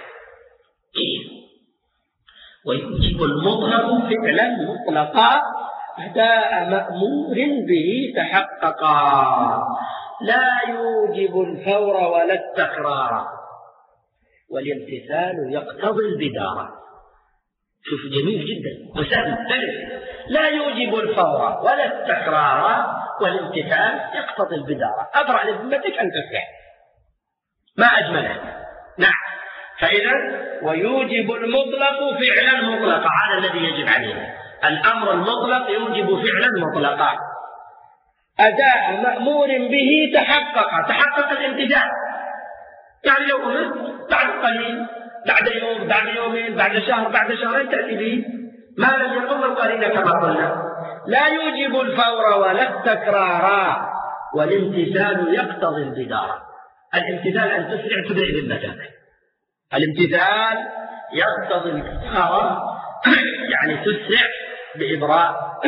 ويوجب المطلق فعلا مطلقا أداء مأمور به تحققا، لا يوجب الفور ولا التكرار، والامتثال يقتضي البدارة. شوف جميل جدا وسهل تعرف، لا يوجب الفور ولا التكرار والامتثال يقتضي البدارة. أبرأ لذمتك أن تفعل ما أجمله. نعم، فإذا ويوجب المطلق فعلا مطلقا، هذا الذي يجب علينا. الأمر المطلق يوجب فعلا مطلقا. أداء مأمور به تحقق، تحقق الامتثال. يعني لو أمرت بعد قليل، بعد يوم، بعد يومين، بعد شهر، بعد شهرين تأتي به ما لم يقم القليل كما قلنا. لا يوجب الفور ولا التكرار، والامتثال يقتضي البدارة. الامتثال أن تسرع تبرئ ذمتك. الامتثال يقتضي البدارة، يعني تسرع بإبراء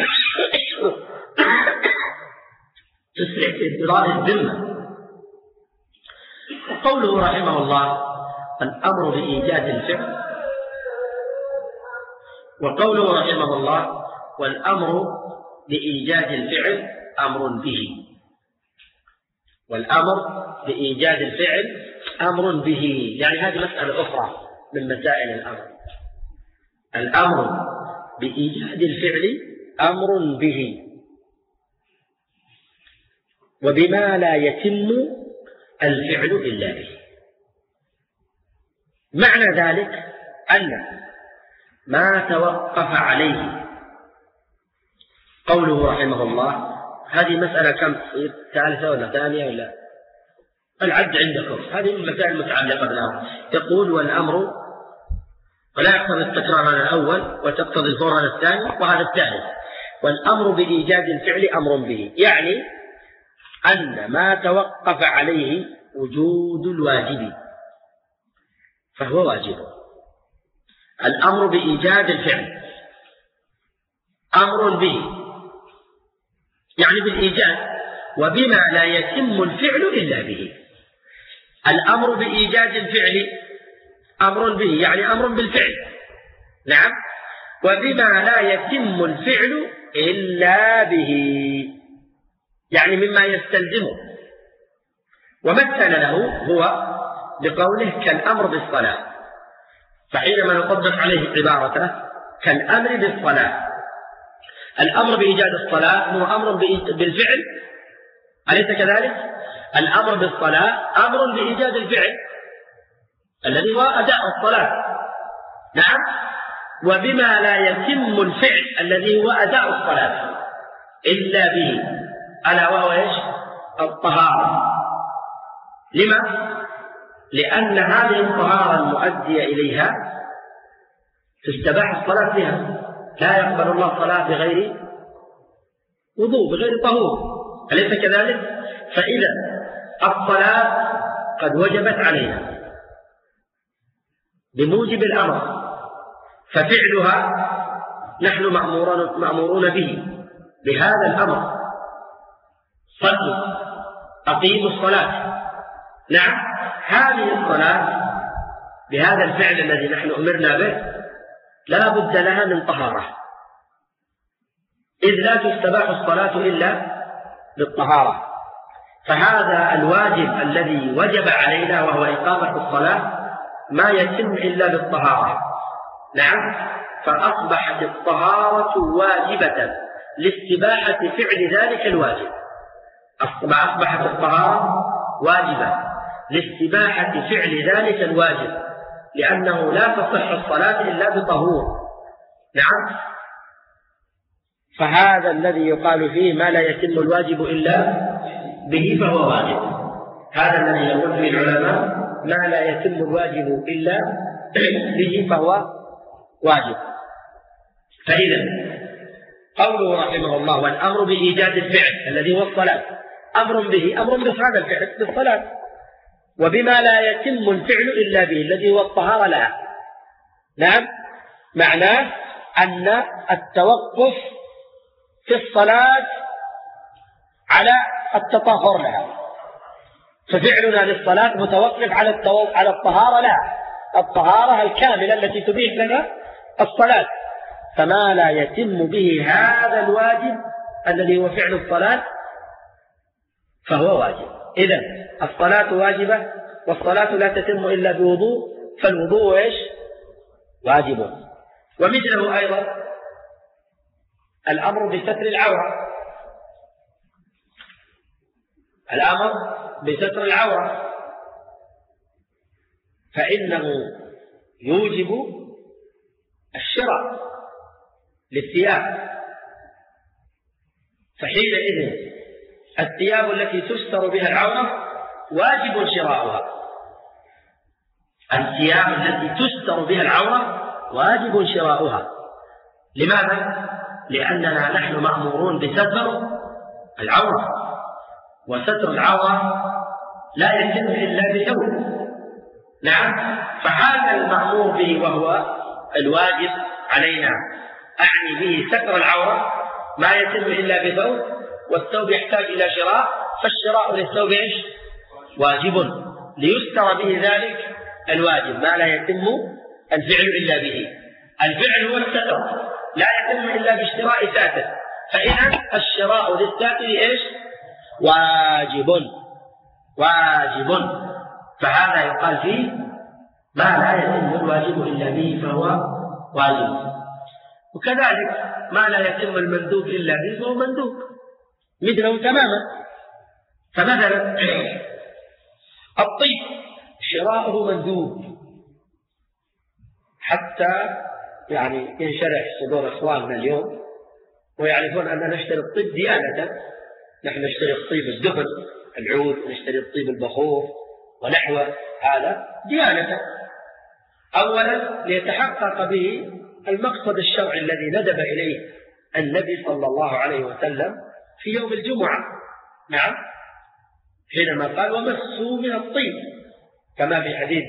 تسرع بإبراء الذمة. وقوله رحمه الله الأمر بإيجاد الفعل، وقوله رحمه الله والأمر بإيجاد الفعل أمر به، والأمر بإيجاد الفعل أمر به، يعني هذه مسألة أخرى من مسائل الأمر. الأمر بإيجاد الفعل أمر به، وبما لا يتم الفعل إلا به. معنى ذلك أن ما توقف عليه قوله رحمه الله، هذه مسألة كم؟ ثالثة ولا ثانية ولا العد عندكم؟ هذه المسائل المتعلقة بالأمر. يقول والأمر، ولا يقتضي التكرار على الأول وتقتضي الفور على الثاني، وهذا الثالث. والأمر بإيجاد الفعل أمر به، يعني أن ما توقف عليه وجود الواجب فهو واجب. الأمر بإيجاد الفعل أمر به، يعني بالإيجاد، وبما لا يتم الفعل إلا به. الأمر بإيجاد الفعل أمر به، يعني أمر بالفعل. نعم، وبما لا يتم الفعل إلا به، يعني مما يستلزمه. ومثل له هو بقوله كالأمر بالصلاة، فحينما نطبق عليه عبارته كالأمر بالصلاة، الأمر بإيجاد الصلاة هو أمر بالفعل، أليس كذلك؟ الأمر بالصلاة أمر بإيجاد الفعل الذي هو أداء الصلاة. نعم، وبما لا يتم الفعل الذي هو أداء الصلاة إلا به، ألا وهو إيش؟ الطهارة. لما؟ لأن هذه الطهارة المؤدية إليها تستباح الصلاة بها. لا يقبل الله صلاة بغير وضوء، بغير طهور، أليس كذلك؟ فإذا الصلاة قد وجبت علينا بموجب الأمر، ففعلها نحن مأمورون, مأمورون به بهذا الأمر. صلوا، أقيموا الصلاة. نعم، هذه الصلاة بهذا الفعل الذي نحن أمرنا به لا بد لها من طهارة، إذ لا تستباح الصلاة إلا بالطهارة. فهذا الواجب الذي وجب علينا وهو إقامة الصلاة ما يتم إلا بالطهارة. نعم، فأصبحت الطهارة واجبة لاستباحة فعل ذلك الواجب. أصبحت الطهارة واجبة لاستباحة فعل ذلك الواجب، لأنه لا تصح الصلاة إلا بطهور. نعم، فهذا الذي يقال فيه ما لا يتم الواجب إلا به فهو واجب. هذا الذي يقول فيه العلماء ما لا يتم الواجب إلا به فهو واجب. فإذا قوله رحمه الله والأمر بإيجاد الفعل الذي هو الصلاة أمر به، أمر بهذا الفعل بالصلاة، وبما لا يتم الفعل إلا به الذي هو الطهارة لها. نعم، معناه أن التوقف في الصلاة على التطهر لها، ففعلنا للصلاة متوقف على على الطهارة لها، الطهارة الكاملة التي تبيح لنا الصلاة. فما لا يتم به هذا الواجب الذي هو فعل الصلاة فهو واجب. إذن الصلاة واجبة، والصلاة لا تتم إلا بوضوء، فالوضوء إيش؟ واجب. ومثله أيضا الأمر بستر العورة، الأمر بستر العورة فإنه يوجب الشراء للثياب، فحينئذ الثياب التي تستر بها العورة واجب شراؤها، الثياب التي تستر بها العورة واجب شراؤها. لماذا؟ لأننا نحن مأمورون بستر العورة، وستر العورة لا يتم إلا بثوب. نعم، فهذا المأمور به وهو الواجب علينا، أعني به ستر العورة، ما يتم إلا بثوب، والثوب يحتاج إلى شراء، فالشراء للثوب إيش؟ واجب ليستر به ذلك الواجب، ما لا يتم الفعل إلا به. الفعل هو الستر، لا يتم إلا باشتراء ساتر، فإذا الشراء للساتر إيش؟ واجب واجب. فهذا يقال فيه ما لا يتم الواجب إلا به فهو واجب. وكذلك ما لا يتم المندوب إلا به فهو مندوب مثله تماما. فمثلا الطيب شراؤه مندوب، حتى يعني ينشرح صدور إخواننا اليوم ويعرفون أننا نشتري الطيب ديانة. نحن نشتري الطيب الدهن العود، ونشتري الطيب البخور ونحو هذا ديانة، أولا ليتحقق به المقصد الشرعي الذي ندب إليه النبي صلى الله عليه وسلم في يوم الجمعة. نعم، حينما قال ومسوا من الطيب، كما في حديث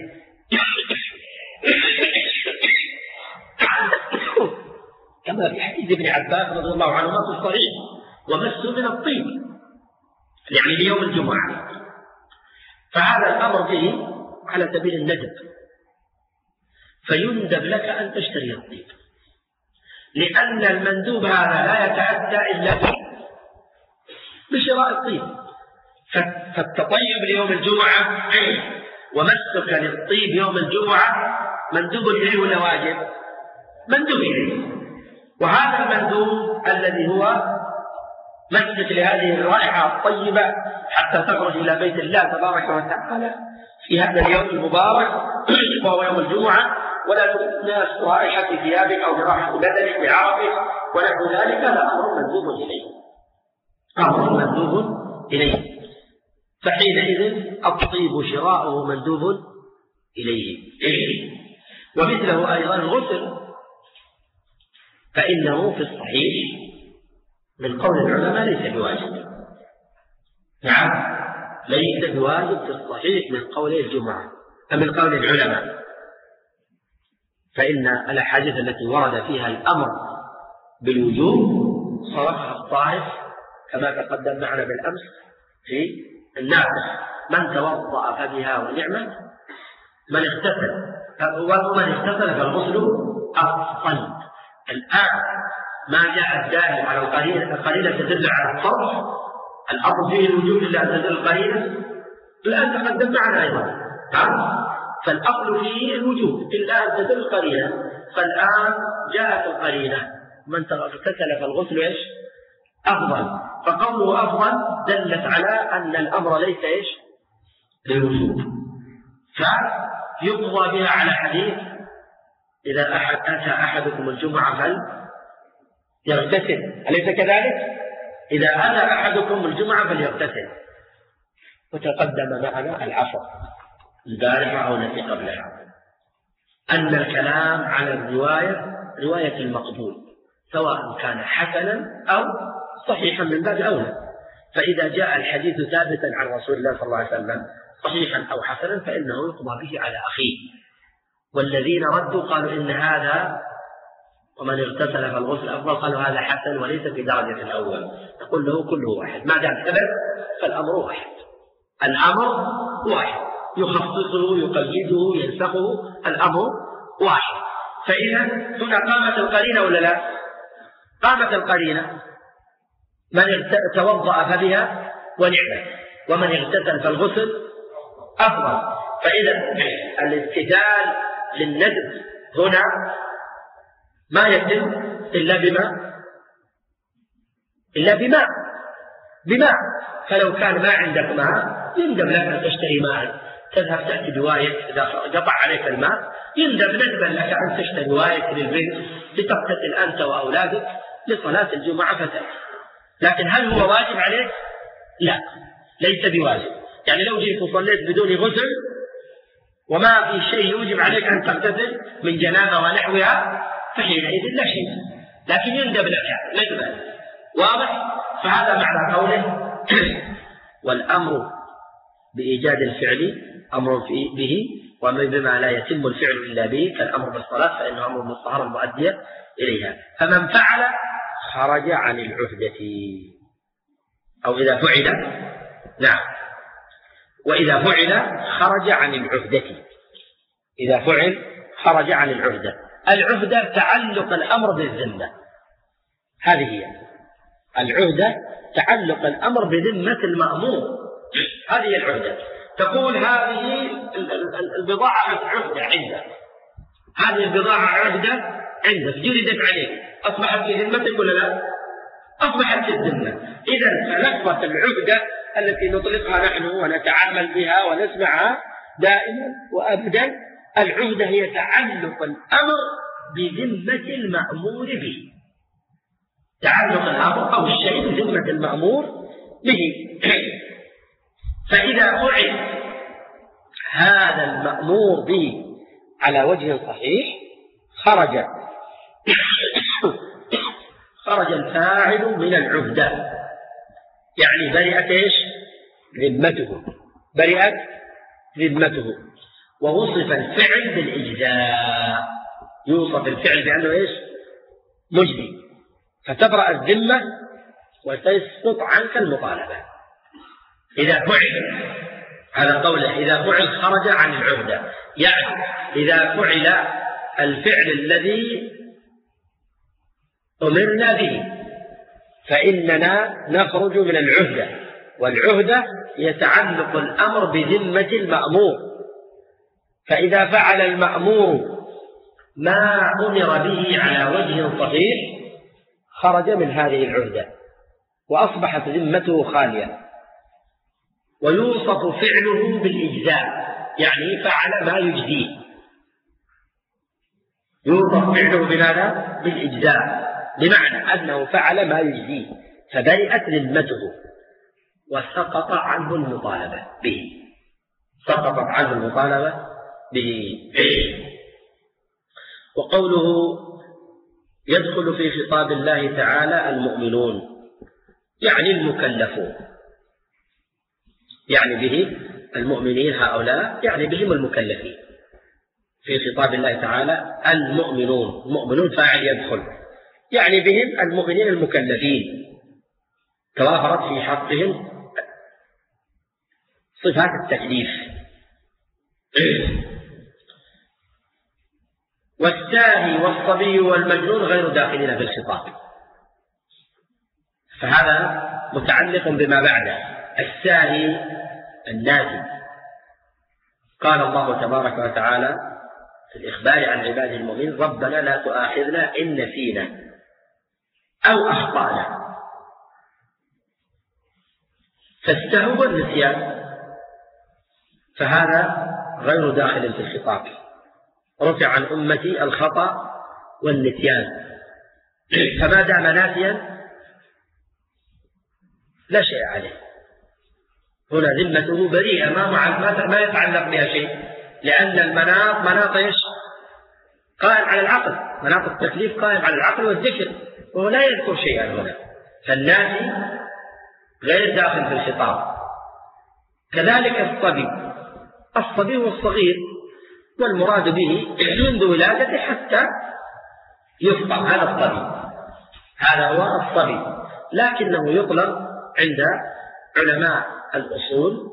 كما في حديث ابن عباس رضي الله عنهما في الصحيح، ومسوا من الطيب يعني ليوم الجمعة. فهذا الأمر به على سبيل الندب، فيندب لك أن تشتري الطيب، لأن المندوب هذا لا يتأتى إلا بشراء الطيب. فالتطيب ليوم الجمعة ومسك للطيب يوم الجمعة مندوب إليه ولا واجب؟ مندوب إليه. وهذا المندوب الذي هو مسك لهذه الرائحة الطيبة حتى تخرج إلى بيت الله تبارك وتعالى في هذا اليوم المبارك وهو يوم الجمعة، ولا تناس رائحة ثيابك أو برائحة بدنك بعرقك ونحو ذلك، هذا أمر مندوب إليه، أمر مندوب إليه. فحينئذ الطيب شراؤه مندوب إليه. ومثله أيضا الغسل، فإنه في الصحيح من قول العلماء ليس بواجب. نعم، ليس بواجب في الصحيح من قول الجمعة من قول العلماء، فإن الأحاديث التي ورد فيها الأمر بالوجوب صرفها الطائف كما تقدم معنا بالأمس في النافع، من توضأ فبها ونعمة، من اغتسل ومن اغتسل فالغسل أفضل. الآن ما جاء الدال على القرينة، القرينة تدل على الصرف، الأمر فيه الوجوب إلا أن تدل القرينة، الآن تقدم معنا أيضا. فالأصل فيه الوجوب إلا أن تدل القرينة، فالآن جاءت القرينة من اغتسل فالغسل إيش؟ أفضل. فقوله أفضل دلت على أن الأمر ليس إيش؟ للوجوب، فيقضى بها على حديث إذا أحد أتى أحدكم الجمعة فليغتسل، أليس كذلك؟ إذا أتى أحدكم الجمعة فليغتسل. وتقدم معنا العصر البارحة أو التي قبلها أن الكلام على الرواية رواية المقبول، سواء كان حسنا أو صحيحا من باب أولى. فإذا جاء الحديث ثابتا عن رسول الله صلى الله عليه وسلم صحيحا أو حسنا فإنه يقضى به على أخيه. والذين ردوا قالوا إن هذا ومن اغتسل فالغسل أفضل قالوا هذا حسن وليس في درجة الأول، نقول له كله واحد، ما دام ثبت فالأمر واحد، الأمر واحد، يخصصه يقيده ينسخه، الأمر واحد. فإذا هنا قامت القرينة ولا لا؟ قامت القرينة، من توضأ فبها ونعمة، ومن اغتسل فالغسل أفضل. فإذا الامتثال للندب هنا ما يتم إلا بما إلا بماء بماء فلو كان ما عندك ماء يندب لك أن تشتري ماء، تذهب تأتي بواية، إذا قطع عليك الماء يندب ندبا لك أن تشتري واية للبنت لتغتسل أنت وأولادك لصلاة الجمعة فتاة. لكن هل هو واجب عليك؟ لا، ليس بواجب. يعني لو جيت وصليت بدون غسل وما في شيء يوجب عليك أن تغتسل من جنابة ونحوها فحينئذ لا شيء، لكن يندب لك ندبا. واضح؟ فهذا معنى قوله والأمر بإيجاد الفعل أمر به وبما لا يتم الفعل إلا به، كالأمر بالصلاة فإنه أمر بالطهارة المؤدية إليها. فمن فعل خرج عن العهدة، أو إذا فعل نعم وإذا فعل خرج عن العهدة. إذا فعل خرج عن العهدة. العهدة تعلق الأمر بالذمة، هذه هي العهدة، تعلق الأمر بذمة المأمور، هذه العهدة. تقول هذه البضاعة عهدة عندك، هذه البضاعة عهدة عندك جلدت عليك، أصبحت في ذمتك ولا لا؟ أصبحت في الذمة. إذا فلفظة العهدة التي نطلقها نحن ونتعامل بها ونسمعها دائما وأبدا، العهدة هي تعلق الأمر بذمة المأمور به، تعلق الأمر أو الشيء بذمة المأمور به. فإذا فعل هذا المأمور به على وجه صحيح خرج خرج الفاعل من العهدة، يعني برئت ايش؟ ذمته، برئت ذمته. ووصف الفعل بالإجزاء، يوصف الفعل بأنه ايش؟ مجزي، فتبرأ الذمة وتسقط عنك المطالبة. إذا فعل، هذا قوله إذا فعل خرج عن العهدة، يعني إذا فعل الفعل الذي أمرنا به فإننا نخرج من العهدة، والعهدة يتعلق الأمر بذمة المأمور. فإذا فعل المأمور ما أمر به على وجه صحيح خرج من هذه العهدة وأصبحت ذمته خالية. ويوصف فعله بالإجزاء، يعني فعل ما يجزيه، يوصف فعله بماذا؟ بالإجزاء، بمعنى أنه فعل ما يجزيه فبرئت ذمته وسقط عنه المطالبة به، سقطت عنه المطالبة به. وقوله يدخل في خطاب الله تعالى المؤمنون، يعني المكلفون، يعني به المؤمنين هؤلاء، يعني بهم المكلفين. في خطاب الله تعالى المؤمنون، المؤمنون فاعل يدخل، يعني بهم المؤمنين المكلفين، توافرت في حقهم صفات التكليف. والساهي والصبي والمجنون غير داخلين في الخطاب، فهذا متعلق بما بعده. الساهي الناسي، قال الله تبارك وتعالى في الإخبار عن عباده المؤمنين ربنا لا تؤاخذنا إن نسينا أو أخطأنا. فالسهو والنسيان فهذا غير داخل في الخطاب، رفع عن أمتي الخطأ والنسيان، فما دام ناسيا لا شيء عليه، هنا ذمته بريئة، ما ما يتعلق بها شيء، لأن المناط مناط ايش؟ قائم على العقل، مناط التكليف قائم على العقل والذكر، وهو لا يذكر شيئا هنا، فالناسي غير داخل في الخطاب. كذلك الصبي، الصبي هو الصغير، والمراد به منذ ولادته حتى يفطر، هذا الصبي، هذا هو الصبي. لكنه يطلق عند علماء الأصول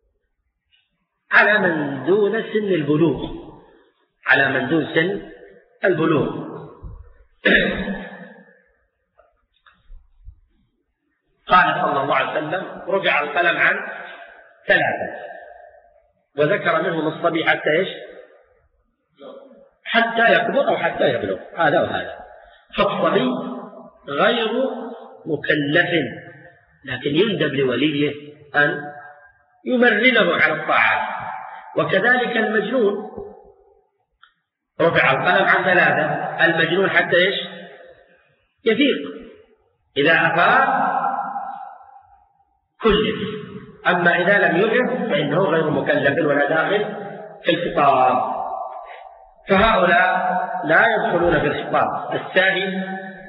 على من دون سن البلوغ، على من دون سن البلوغ. قال صلى الله عليه وسلم رفع القلم عن ثلاثة، وذكر منهم الصبي حتى ايش؟ حتى يكبر أو حتى يبلغ، هذا وهذا. فالصبي غير مكلف، لكن يندب لوليه أن يمرنه على الطاعات. وكذلك المجنون رفع القلم عن ثلاثة، المجنون حتى ايش؟ يفيق، إذا أفاق كلف، أما إذا لم يفق فإنه غير مكلف ولا داخل في الخطاب. فهؤلاء لا يدخلون في الخطاب. الساهي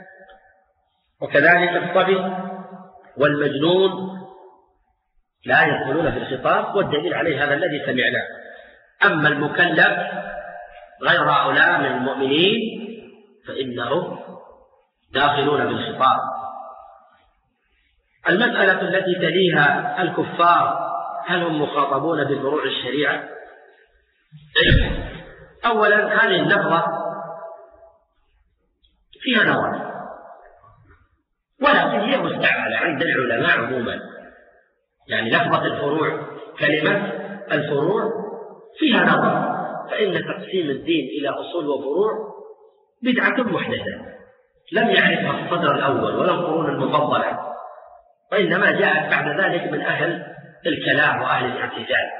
وكذلك الصبي والمجنون لا يدخلون في الخطاب، والدليل عليه هذا الذي سمعناه. أما المكلف غير هؤلاء من المؤمنين فإنهم داخلون بالخطاب. المسألة التي تليها الكفار، هل هم مخاطبون بفروع الشريعة؟ أولا هذه اللفظة فيها نظر، ولكن هي مستعملة عند العلماء عموما. يعني لفظة الفروع، كلمة الفروع فيها نظر، فإن تقسيم الدين إلى أصول وفروع بدعة محدثة لم يعرفها الصدر الأول ولا القرون المفضلة، وإنما جاءت بعد ذلك من أهل الكلام وأهل الاعتزال.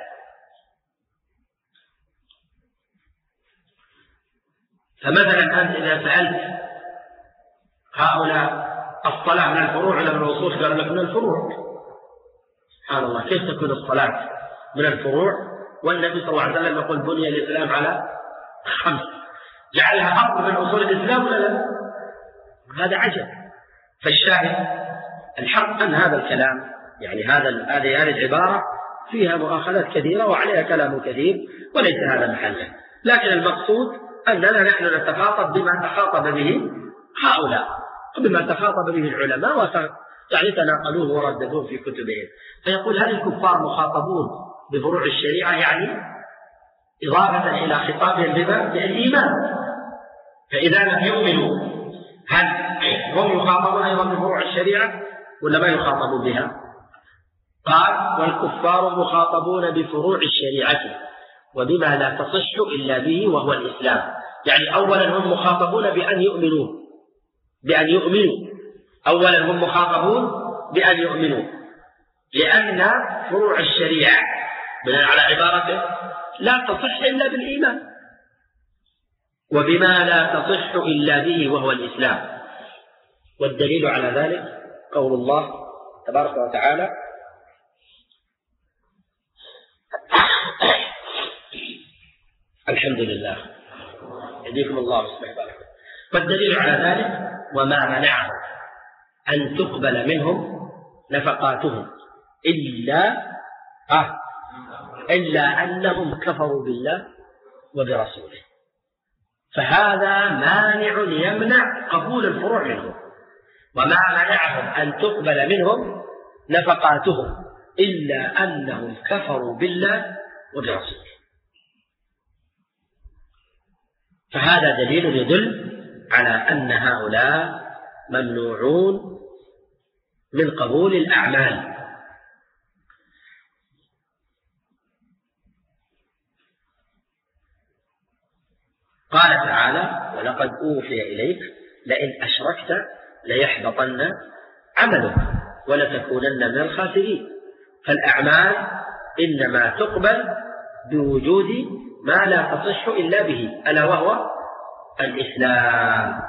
فمثلا أنت إذا سألت هؤلاء الصلاة من الفروع ولا من الأصول؟ قال لك من الفروع. سبحان الله، كيف تكون الصلاة من الفروع والنبي صلى الله عليه وسلم يقول بني الإسلام على خمس؟ جعلها أصل من أصول الإسلام ولا لا؟ هذا عجب. فالشاهد الحق أن هذا الكلام، يعني هذا هذه هذه العبارة فيها مؤاخذات كثيرة وعليها كلام كثير وليس هذا محله، لكن المقصود أننا نحن نتخاطب بما تخاطب به هؤلاء وبما تخاطب به العلماء يعني تناقلوه ورددوه في كتبهم. فيقول هل الكفار مخاطبون بفروع الشريعة؟ يعني إضافة إلى خطابهم بما بالإيمان. فإذا لم يؤمنوا هل هم يخاطبون أيضا بفروع الشريعة ولا ما يخاطبون بها؟ قال والكفار مخاطبون بفروع الشريعة وبما لا تصح إلا به وهو الإسلام. يعني أولا هم مخاطبون بأن يؤمنوا بأن يؤمنوا أولا هم مخاطبون بأن يؤمنوا، لأن فروع الشريعة بناء على عبارته لا تصح إلا بالإيمان، وبما لا تصح إلا به وهو الإسلام. والدليل على ذلك قول الله تبارك وتعالى الحمد لله يهديكم الله ويصلح بالكم. والدليل على ذلك وما منعهم أن تقبل منهم نفقاتهم إلا آه إلا أنهم كفروا بالله وبرسوله. فهذا مانع يمنع قبول الفروع منهم. وما منعهم أن تقبل منهم نفقاتهم إلا أنهم كفروا بالله وبرسوله. فهذا دليل يدل على أن هؤلاء ممنوعون من قبول الأعمال. قال تعالى ولقد أوحي إليك لئن أشركت ليحبطن عملك ولتكونن من الخاسرين. فالأعمال إنما تقبل بوجود ما لا تصح إلا به ألا وهو الإسلام.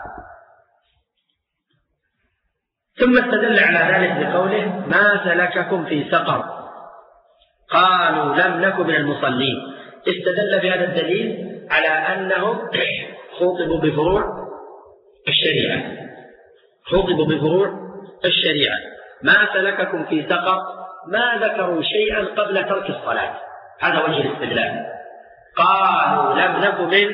ثم استدل على ذلك بقوله ما سلككم في سقر قالوا لم نك من المصلين. استدل بهذا الدليل على أنهم خوطبوا بفروع الشريعة خوطبوا بفروع الشريعة. ما سلككم في سقر ما ذكروا شيئا قبل ترك الصلاة، هذا وجه الاستدلال. قالوا لم نك من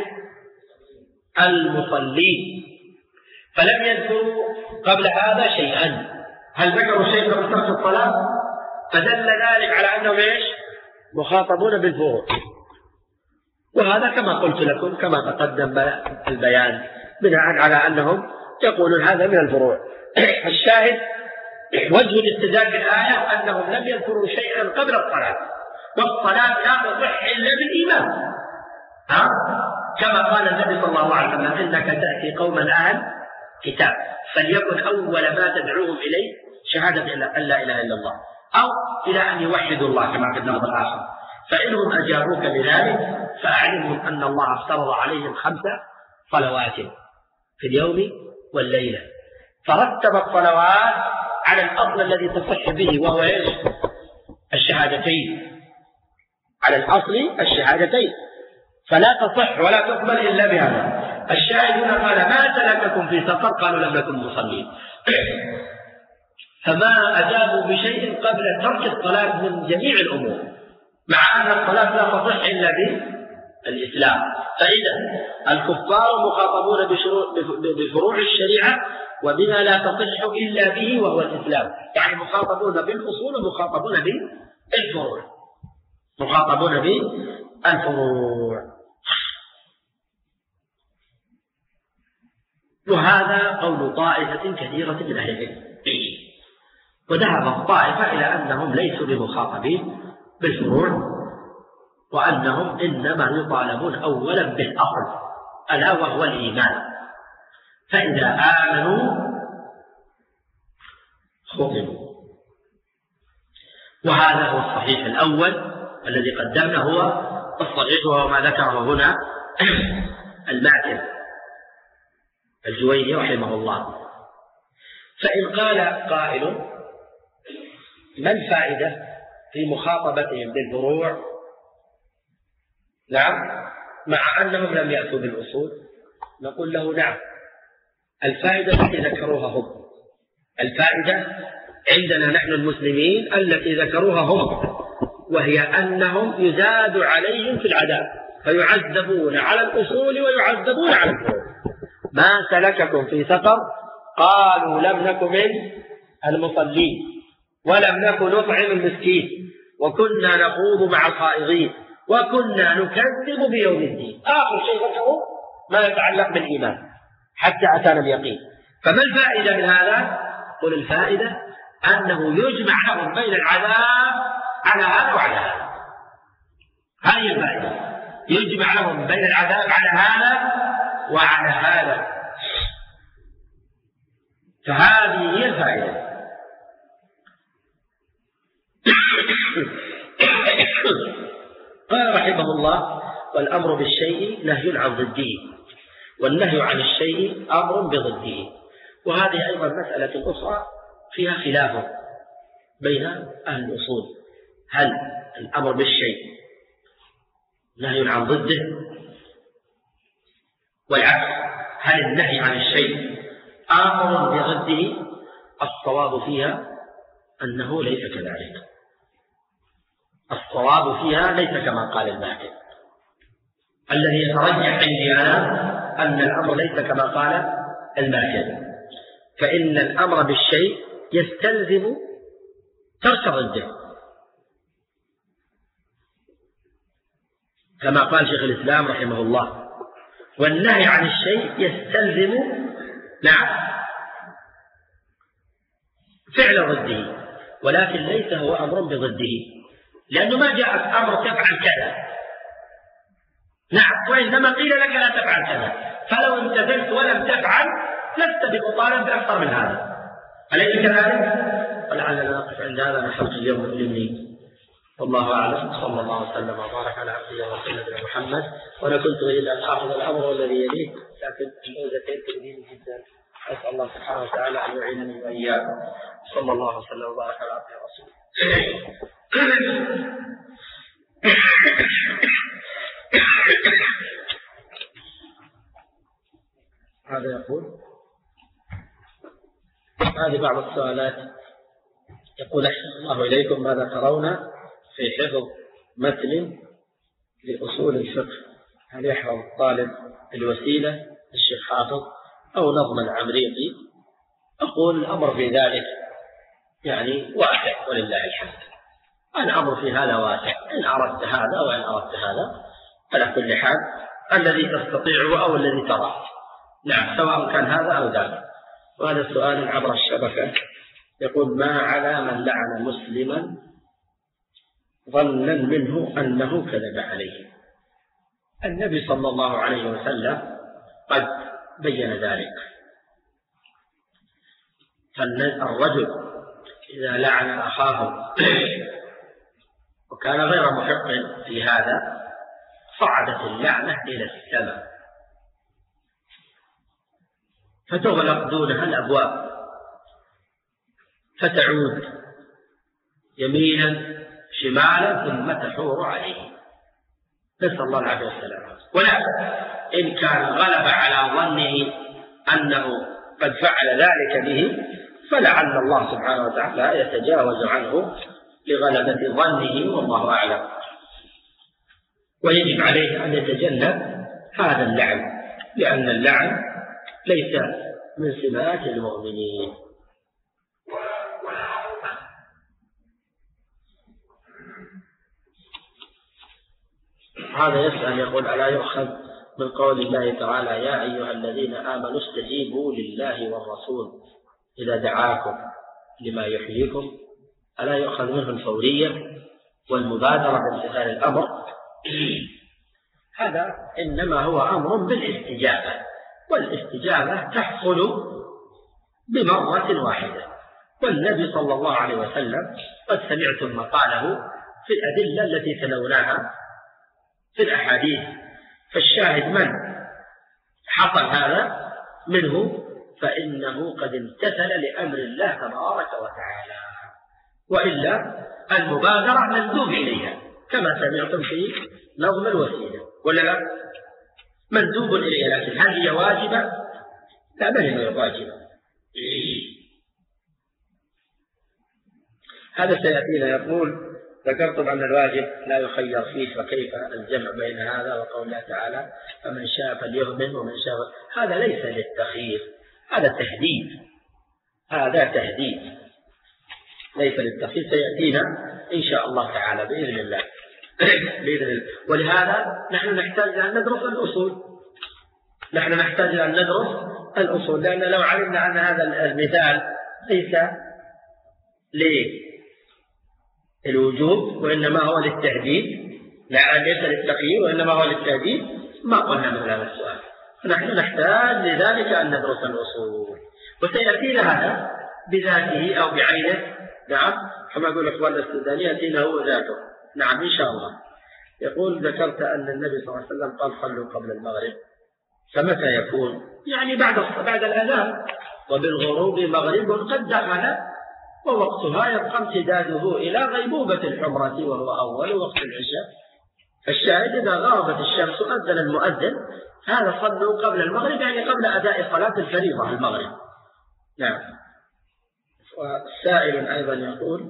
المصلين فلم يذكروا قبل هذا شيئا. هل ذكروا شيئا قبل ترك الصلاة؟ فدل ذلك على أنهم إيش؟ مخاطبون بالفروع. وهذا كما قلت لكم كما تقدم البيان بناء على أنهم يقولون هذا من الفروع. الشاهد وجه الاستدلال بالآية أنهم لم يذكروا شيئا قبل الصلاة، والصلاة لا تصح إلا بالإيمان، ها؟ كما قال النبي صلى الله عليه وسلم إنك تأتي قوما أهل كتاب فليكن أول ما تدعوهم إليه شهادة أن لا إله إلا الله أو إلى أن يوحدوا الله كما في اللفظ الآخر، فإنهم أجابوك بذلك فأعلمهم أن الله افترض عليهم خمس صلوات في اليوم والليلة، فرتب الصلوات على الأصل الذي تصح به وهو إيش؟ الشهادتين، على الأصل الشهادتين، فلا تصح ولا تقبل إلا بهذا. الشاهد هنا قال ما سلككم في سقر قالوا لم نكن مصلين، فما أجابوا بشيء قبل ترك الصلاة من جميع الأمور، مع أن الصلاة لا تصح إلا بالإسلام. فإذا الكفار مخاطبون بفروع الشريعة وبما لا تصح إلا به وهو الإسلام، يعني مخاطبون بالأصول ومخاطبون بالفروع، مخاطبون بالفروع. وهذا قول طائفة كثيرة من أهل العلم، وذهب الطائفة إلى أنهم ليسوا بمخاطبين بالفروع، وأنهم إنما يطالبون أولا بالأصل ألا وهو الإيمان، فإذا آمنوا خطبوا. وهذا هو الصحيح الأول الذي قدمنا، هو الصحيح وهو ما ذكره هنا المعتز الجويني رحمه الله. فإن قال قائل ما الفائدة في مخاطبتهم بالفروع؟ نعم، مع أنهم لم يأتوا بالأصول، نقول له نعم، الفائدة التي ذكروها هم، الفائدة عندنا نحن المسلمين التي ذكروها هم، وهي أنهم يزاد عليهم في العذاب فيعذبون على الأصول ويعذبون على الفروع. ما سلككم في سقر قالوا لم نكن من المصلين ولم نكن نطعم المسكين وكنا نخوض مع الخائضين وكنا نكذب بيوم الدين. آخر شيء ذكروا ما يتعلق بالإيمان حتى أتانا اليقين. فما الفائدة من هذا؟ قل الفائدة أنه يجمع لهم بين العذاب على هذا وعلى هذا، هذه الفائدة، يجمع لهم بين العذاب على هذا وعلى هذا، فهذه هي الفائدة. قال رحمه الله والأمر بالشيء نهي عن ضده، والنهي عن الشيء أمر بضده. وهذه أيضا مسألة أخرى فيها خلاف بين أهل الأصول، هل الأمر بالشيء نهي عن ضده والعكس، هل النهي عن الشيء أمر بضده؟ الصواب فيها أنه ليس كذلك، الصواب فيها ليس كما قال الماكر. الذي يترجح عندي أنا أن الأمر ليس كما قال الماكر، فإن الأمر بالشيء يستلزم ترك ضده، كما قال شيخ الإسلام رحمه الله، والنهي عن الشيء يستلزم نعم فعل ضده، ولكن ليس هو أمر بضده، لأنه ما جاءت أمر تفعل كذا، نعم، وإنما قيل لك لا تفعل كذا، فلو امتثلت ولم تفعل لست بمطالب بأكثر من هذا، أليس كذلك؟ ولعلنا نقف عند هذا نحن اليوم العلمي، والله أعلم. صلى الله وسلم وبارك على عبده ورسوله محمد. وأنا كنت أريد أن آخذ الأمر الذي يليه، لكن الموزتين تؤذيني جدا، أسأل الله سبحانه وتعالى أن يعينني وإياكم. صلى الله وسلم وبارك على عبده ورسوله. هذا يقول، هذه بعض السؤالات، يقول أحسن الله إليكم ماذا ترون في حفظ متن لأصول الفقه؟ هل يحفظ الطالب الوسيلة الشيخ حافظ أو نظما عمريقي؟ أقول الأمر في ذلك يعني واسع ولله الحمد، الأمر في هذا واسع، إن أردت هذا وإن أردت هذا على كل حال الذي تستطيعه أو الذي تراه. نعم، سواء كان هذا أو ذاك. وهذا سؤال عبر الشبكة يقول: ما على من لعن مسلما ظنا منه أنه كذب عليه؟ النبي صلى الله عليه وسلم قد بين ذلك. فالرجل إذا لعن أخاه وكان غير محق في هذا صعدت اللعنة إلى السماء فتغلق دونها الأبواب فتعود يمينا شمالا ثم تحور عليه، نسأل الله العافية والسلامة. ولا إن كان غلب على ظنه أنه قد فعل ذلك به فلعل الله سبحانه وتعالى يتجاوز عنه لغلبة ظنه، والله أعلم. ويجب عليه أن يتجنب هذا اللعن، لأن اللعن ليس من سمات المؤمنين. هذا يسأل يقول: ألا يؤخذ من قول الله تعالى: يا أيها الذين آمنوا استجيبوا لله والرسول إذا دعاكم لما يحييكم؟ ألا يؤخذ منه الفورية والمبادرة بامتثال الأمر؟ هذا إنما هو أمر بالاستجابة، والاستجابة تحصل بمرة واحدة. والنبي صلى الله عليه وسلم قد سمعتم مقاله في الأدلة التي تلوناها في الأحاديث. فالشاهد من حصل هذا منه فإنه قد امتثل لأمر الله تبارك وتعالى، وإلا المبادرة مندوب إليها كما سمعتم في نظم الوسيلة، ولا لا؟ مندوب إليها، لكن هل هي واجبة؟ لا، ما هي واجبة. هذا سيأتينا. يقول: ذكرتم أن الواجب لا يخير فيه، فكيف الجمع بين هذا وقول الله تعالى: فمن شاء فليؤمن ومن شاء؟ هذا ليس للتخيير، هذا تهديد، هذا تهديد ليس للتخيير. سيأتينا إن شاء الله تعالى بإذن الله. بإذن الله. ولهذا نحن نحتاج أن ندرس الأصول، نحن نحتاج أن ندرس الأصول، لأن لو علمنا أن هذا المثال ليس للوجوب وإنما هو للتهديد، لا ليس للتخيير وإنما هو للتهديد، ما قلنا مثل هذا السؤال. فنحن نحتاج لذلك أن ندرس الأصول، وسيأتينا هذا بذاته أو بعينه. نعم، كما يقول الإخوان السوداني: يأتينا هو ذاته. نعم إن شاء الله. يقول: ذكرت أن النبي صلى الله عليه وسلم قال: صلوا قبل المغرب، فمتى يكون؟ يعني بعد بعد الأذان. وبالغروب مغرب قد دخل، ووقتها يبقى امتداده إلى غيبوبة الحمرة وهو أول وقت العشاء. الشاهد إذا غابت الشمس أذن المؤذن، هذا صلوا قبل المغرب، يعني قبل أداء صلاة الفريضة المغرب. نعم. والسائل أيضا يقول: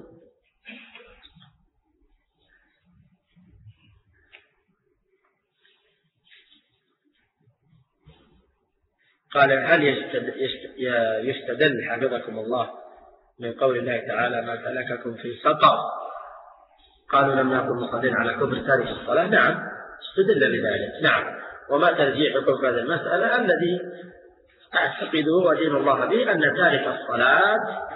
قال: هل يستدل حفظكم الله من قول الله تعالى: ما سلككم في سقر؟ قالوا: لم نكن مصلين على كبر تارك الصلاة. نعم، استدل بذلك. نعم. وما ترجيحكم في هذه المسألة؟ الذي أعتقده ودين الله به أن تارك الصلاة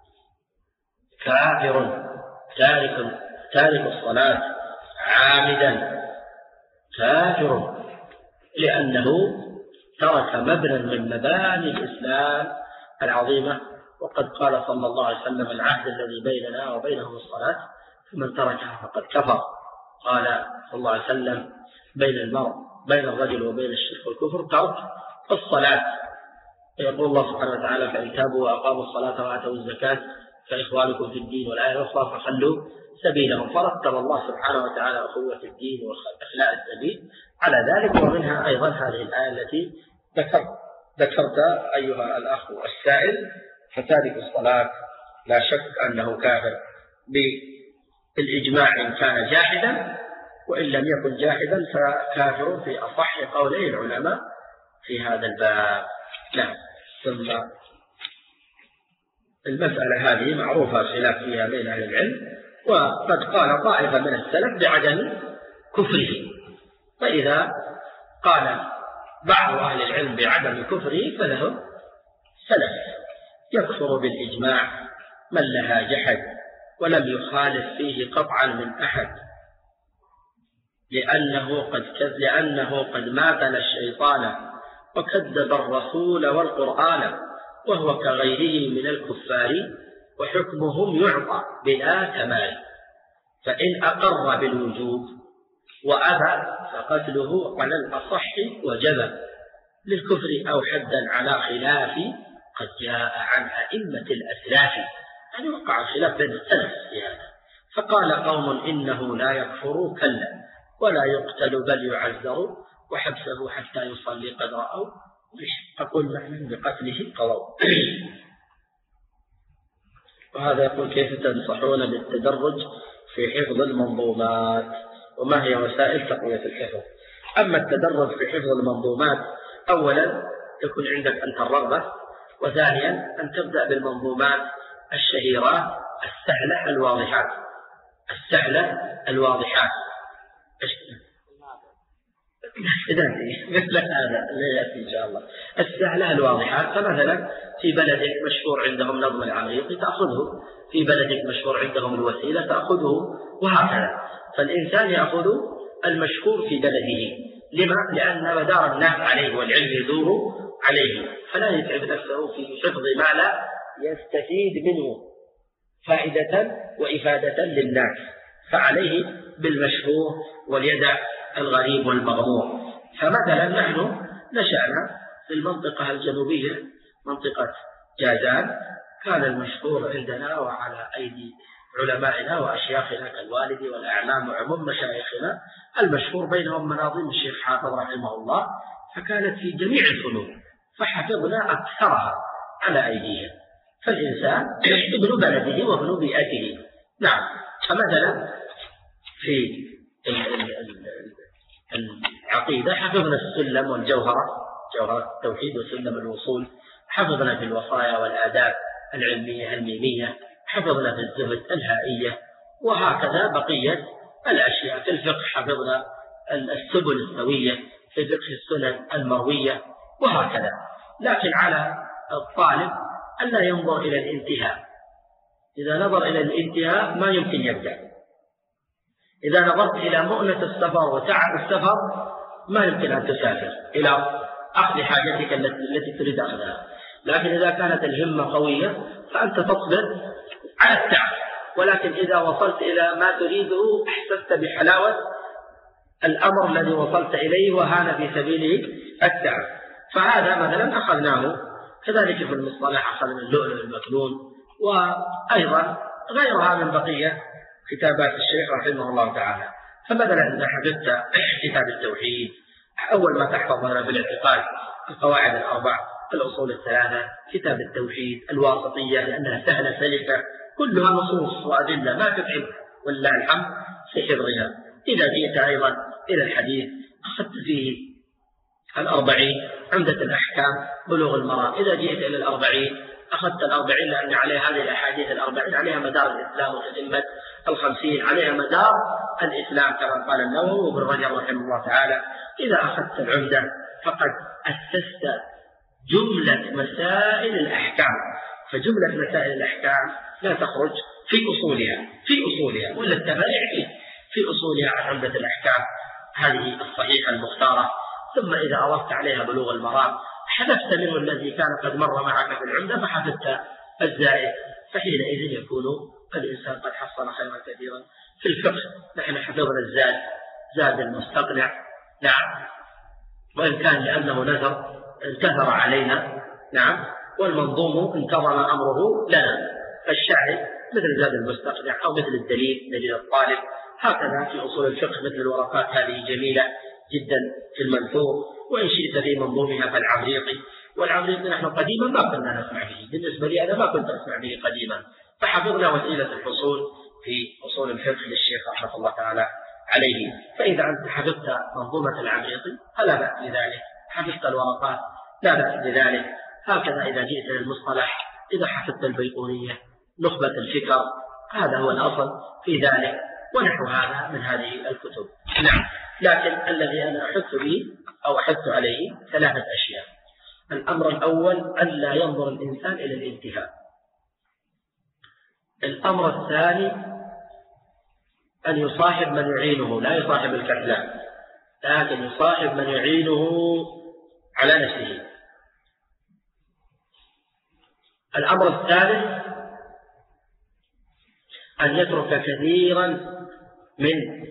كافر، تارك تارك الصلاة عامدا كافر، لأنه ترك مبنى من مباني الإسلام العظيمة. وقد قال صلى الله عليه وسلم: العهد الذي بيننا وبينهم الصلاة، فمن تركها فقد كفر. قال صلى الله عليه وسلم: بين المرء بين الرجل وبين الشرك والكفر ترك الصلاة. يقول الله سبحانه وتعالى: فإن تابوا وأقاموا الصلاة وآتوا الزكاة فإخوانكم في الدين، والآية الأخرى: فخلوا سبيلهم. فرتب الله سبحانه وتعالى أخوة الدين وإخلاء السبيل على ذلك. ومنها أيضا هذه الآية التي ذكرت ذكرت أيها الأخ السائل. فتارك الصلاة لا شك أنه كافر بالإجماع إن كان جاحدا، وإن لم يكن جاحدا فكافر في أصح قولي العلماء في هذا الباب. نعم. ثم المسألة هذه معروفة خلاف فيها بين أهل العلم، وقد قال طائفة من السلف بعدم كفره، فإذا قال بعض أهل العلم بعدم كفره فله سلف، يكفر بالإجماع من لها جحد ولم يخالف فيه قطعا من أحد، لأنه قد كذب لأنه قد ماثل الشيطان وكذب الرسول والقرآن، وهو كغيره من الكفار وحكمهم يعطى بلا كمال، فإن أقر بالوجوب وأبى فقتله على الأصح وجب للكفر أو حدا على خلاف قد جاء عن أئمة الأسلاف. يعني وقع الخلاف بين السلف في هذا، فقال قوم إنه لا يكفر كلا ولا يقتل بل يعذر وحبسه حتى يصلي قد رأوا أقول نحن بقتله قضوا. وهذا يقول كيف تنصحون بالتدرج في حفظ المنظومات وما هي وسائل تقوية الحفظ؟ أما التدرج في حفظ المنظومات، أولا يكون عندك أنت الرغبة، وثانيا أن تبدأ بالمنظومات الشهيرات السهلة الواضحات السهلة الواضحات مثل هذا لا يأتي إن شاء الله السهلة الواضحات. فمثلا في بلدك مشهور عندهم نظم العريقي تأخذه، في بلدك مشهور عندهم الوسيلة تأخذه، وهكذا. فالإنسان يأخذ المشهور في بلده، لما؟ لأن مدار الناس عليه والعلم يدور عليه، فلا يتعب نفسه في حفظ ما لا يستفيد منه فائدة وإفادة للناس، فعليه بالمشهور وليدع الغريب والمغمور. فمثلا نحن نشأنا في المنطقة الجنوبية منطقة جازان، كان المشهور عندنا وعلى أيدي علمائنا وأشياخنا كالوالد والأعمام وعموم مشايخنا المشهور بينهم مناظم الشيخ حافظ رحمه الله، فكانت في جميع الفنون فحفظنا أكثرها على أيديهم. فالإنسان ابن بلده وابن بيئته. نعم. فمثلا في العقيدة حفظنا السلم والجوهرة، جوهرة التوحيد وسلم الوصول، حفظنا في الوصايا والآداب العلمية الميمية، حفظنا في الزهد الهائية، وهكذا بقية الأشياء. في الفقه حفظنا السبل السوية، في فقه السنن المروية، وهكذا. لكن على الطالب أن لا ينظر إلى الانتهاء، إذا نظر إلى الانتهاء ما يمكن يبدأ. إذا نظرت إلى مؤنة السفر وتعب السفر ما يمكن أن تسافر إلى أخذ حاجتك التي تريد أخذها. لكن إذا كانت الهمة قوية فأنت تصبر على التعب، ولكن إذا وصلت إلى ما تريده أحسست بحلاوة الأمر الذي وصلت إليه وهان في سبيله التعب. فهذا مثلا أخذناه. كذلك في المصطلح أخذنا اللؤلؤ المكنون، وأيضا غيرها من بقية كتابات الشيخ رحمه الله تعالى. فمثلا إذا حفظت كتاب التوحيد، أول ما تحفظ هنا في الاعتقاد القواعد الأربع، الأصول الثلاثة، كتاب التوحيد، الواسطية لأنها سهلة سلسة كلها نصوص وأدلة ما تتعب ولله الحمد في حفظها. إذا جئت أيضا إلى الحديث أخذت فيه الأربعين، عمدة الأحكام، بلوغ المرام. إذا جئت إلى الأربعين أخذت الأربعين لأن عليها هذه الأحاديث الأربعين عليها مدار الإسلام، وتتمة الخمسين عليها مدار الإسلام كما قال النووي وابن رجب رحمه الله تعالى. إذا أخذت العمدة فقد أسست جملة مسائل الأحكام، فجملة مسائل الأحكام لا تخرج في أصولها في أصولها ولا التفريع فيه في أصولها عن عمدة الأحكام هذه الصحيحة المختارة. ثم إذا أضفت عليها بلوغ المرام حذفت منه الذي كان قد مر معك في العمدة فحذفت الزائد، فحينئذ يكون الإنسان قد حصل خيرا كثيرا. في الفقه نحن حفظنا الزاد، زاد المستقنع، نعم، وإن كان لأنه نذر انتثر علينا، نعم، والمنظوم انتظم أمره لنا. فالشاهد مثل زاد المستقنع أو مثل الدليل دليل الطالب. هكذا في أصول الفقه مثل الورقات هذه جميلة جدا في المنثور، وإن شئت في منظومها فالعمريقي. والعمريقي نحن قديما ما كنا نسمع به، بالنسبة لي أنا ما كنت أسمع به قديما، فحفظنا وسيلة الحصول في أصول الفقه للشيخ رحمه الله تعالى عليه. فإذا أنت حفظت منظومة العمريقي فلا بأس بذلك، حفظت الورقات لا بأس بذلك. هكذا إذا جئت إلى المصطلح، إذا حفظت البيقونية، نخبة الفكر، هذا هو الأصل في ذلك، ونحو هذا من هذه الكتب. نعم. لكن الذي أنا أحث به أو أحث عليه ثلاثة أشياء. الأمر الأول ألا ينظر الإنسان إلى الانتهاء. الأمر الثاني أن يصاحب من يعينه، لا يصاحب الكسلان، لكن يصاحب من يعينه على نفسه. الأمر الثالث أن يترك كثيرا من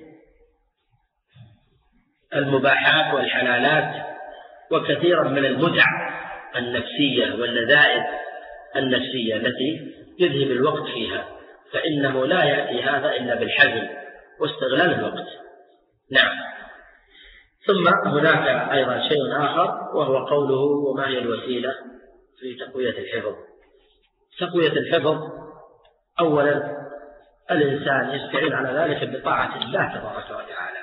المباحات والحلالات وكثيرا من المتع النفسية واللذائذ النفسية التي يذهب الوقت فيها، فإنه لا يأتي هذا إلا بالحزم واستغلال الوقت. نعم. ثم هناك أيضا شيء آخر وهو قوله وما هي الوسيلة في تقوية الحفظ. تقوية الحفظ أولا الإنسان يستعين على ذلك بطاعة الله تبارك وتعالى.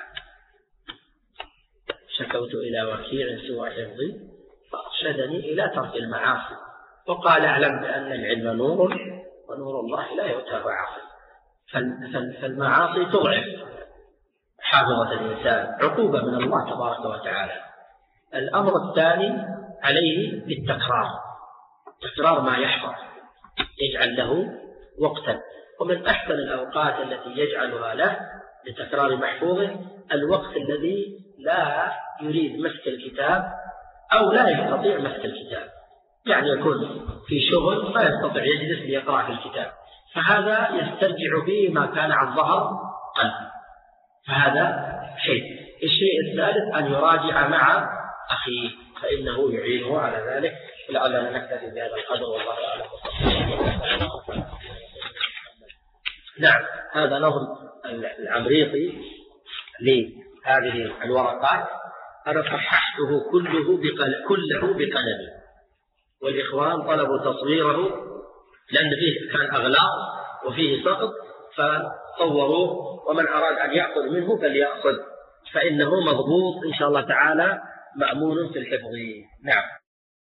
شكوت إلى وكيع سوء حفظي فأرشدني إلى ترك المعاصي، وقال اعلم بأن العلم نور ونور الله لا يؤتاه عاصي. فالمعاصي تضعف حافظة الإنسان، عقوبة من الله تبارك وتعالى. الأمر الثاني عليه بالتكرار، تكرار ما يحفظ يجعل له وقتا، ومن أحسن الأوقات التي يجعلها له لتكرار محفوظه الوقت الذي لا يريد مسك الكتاب أو لا يستطيع مسك الكتاب، يعني يكون في شغل ما يستطيع يجلس ليقرأ في الكتاب، فهذا يسترجع فيه ما كان عن ظهر قلب، فهذا شيء. الشيء الثالث أن يراجع مع أخيه فإنه يعينه على ذلك. لعلنا نكتفي بهذا القدر والله أعلم. نعم، هذا نظم العمريطي لهذه الورقات أنا صححته كله بقل... كله بقلمي، والإخوان طلبوا تصويره لأن فيه كان أغلاط وفيه سقط فصوروه، ومن أراد أن يأخذ منه فليأخذ، فإنه مضبوط إن شاء الله تعالى مأمون في الحفظ. نعم.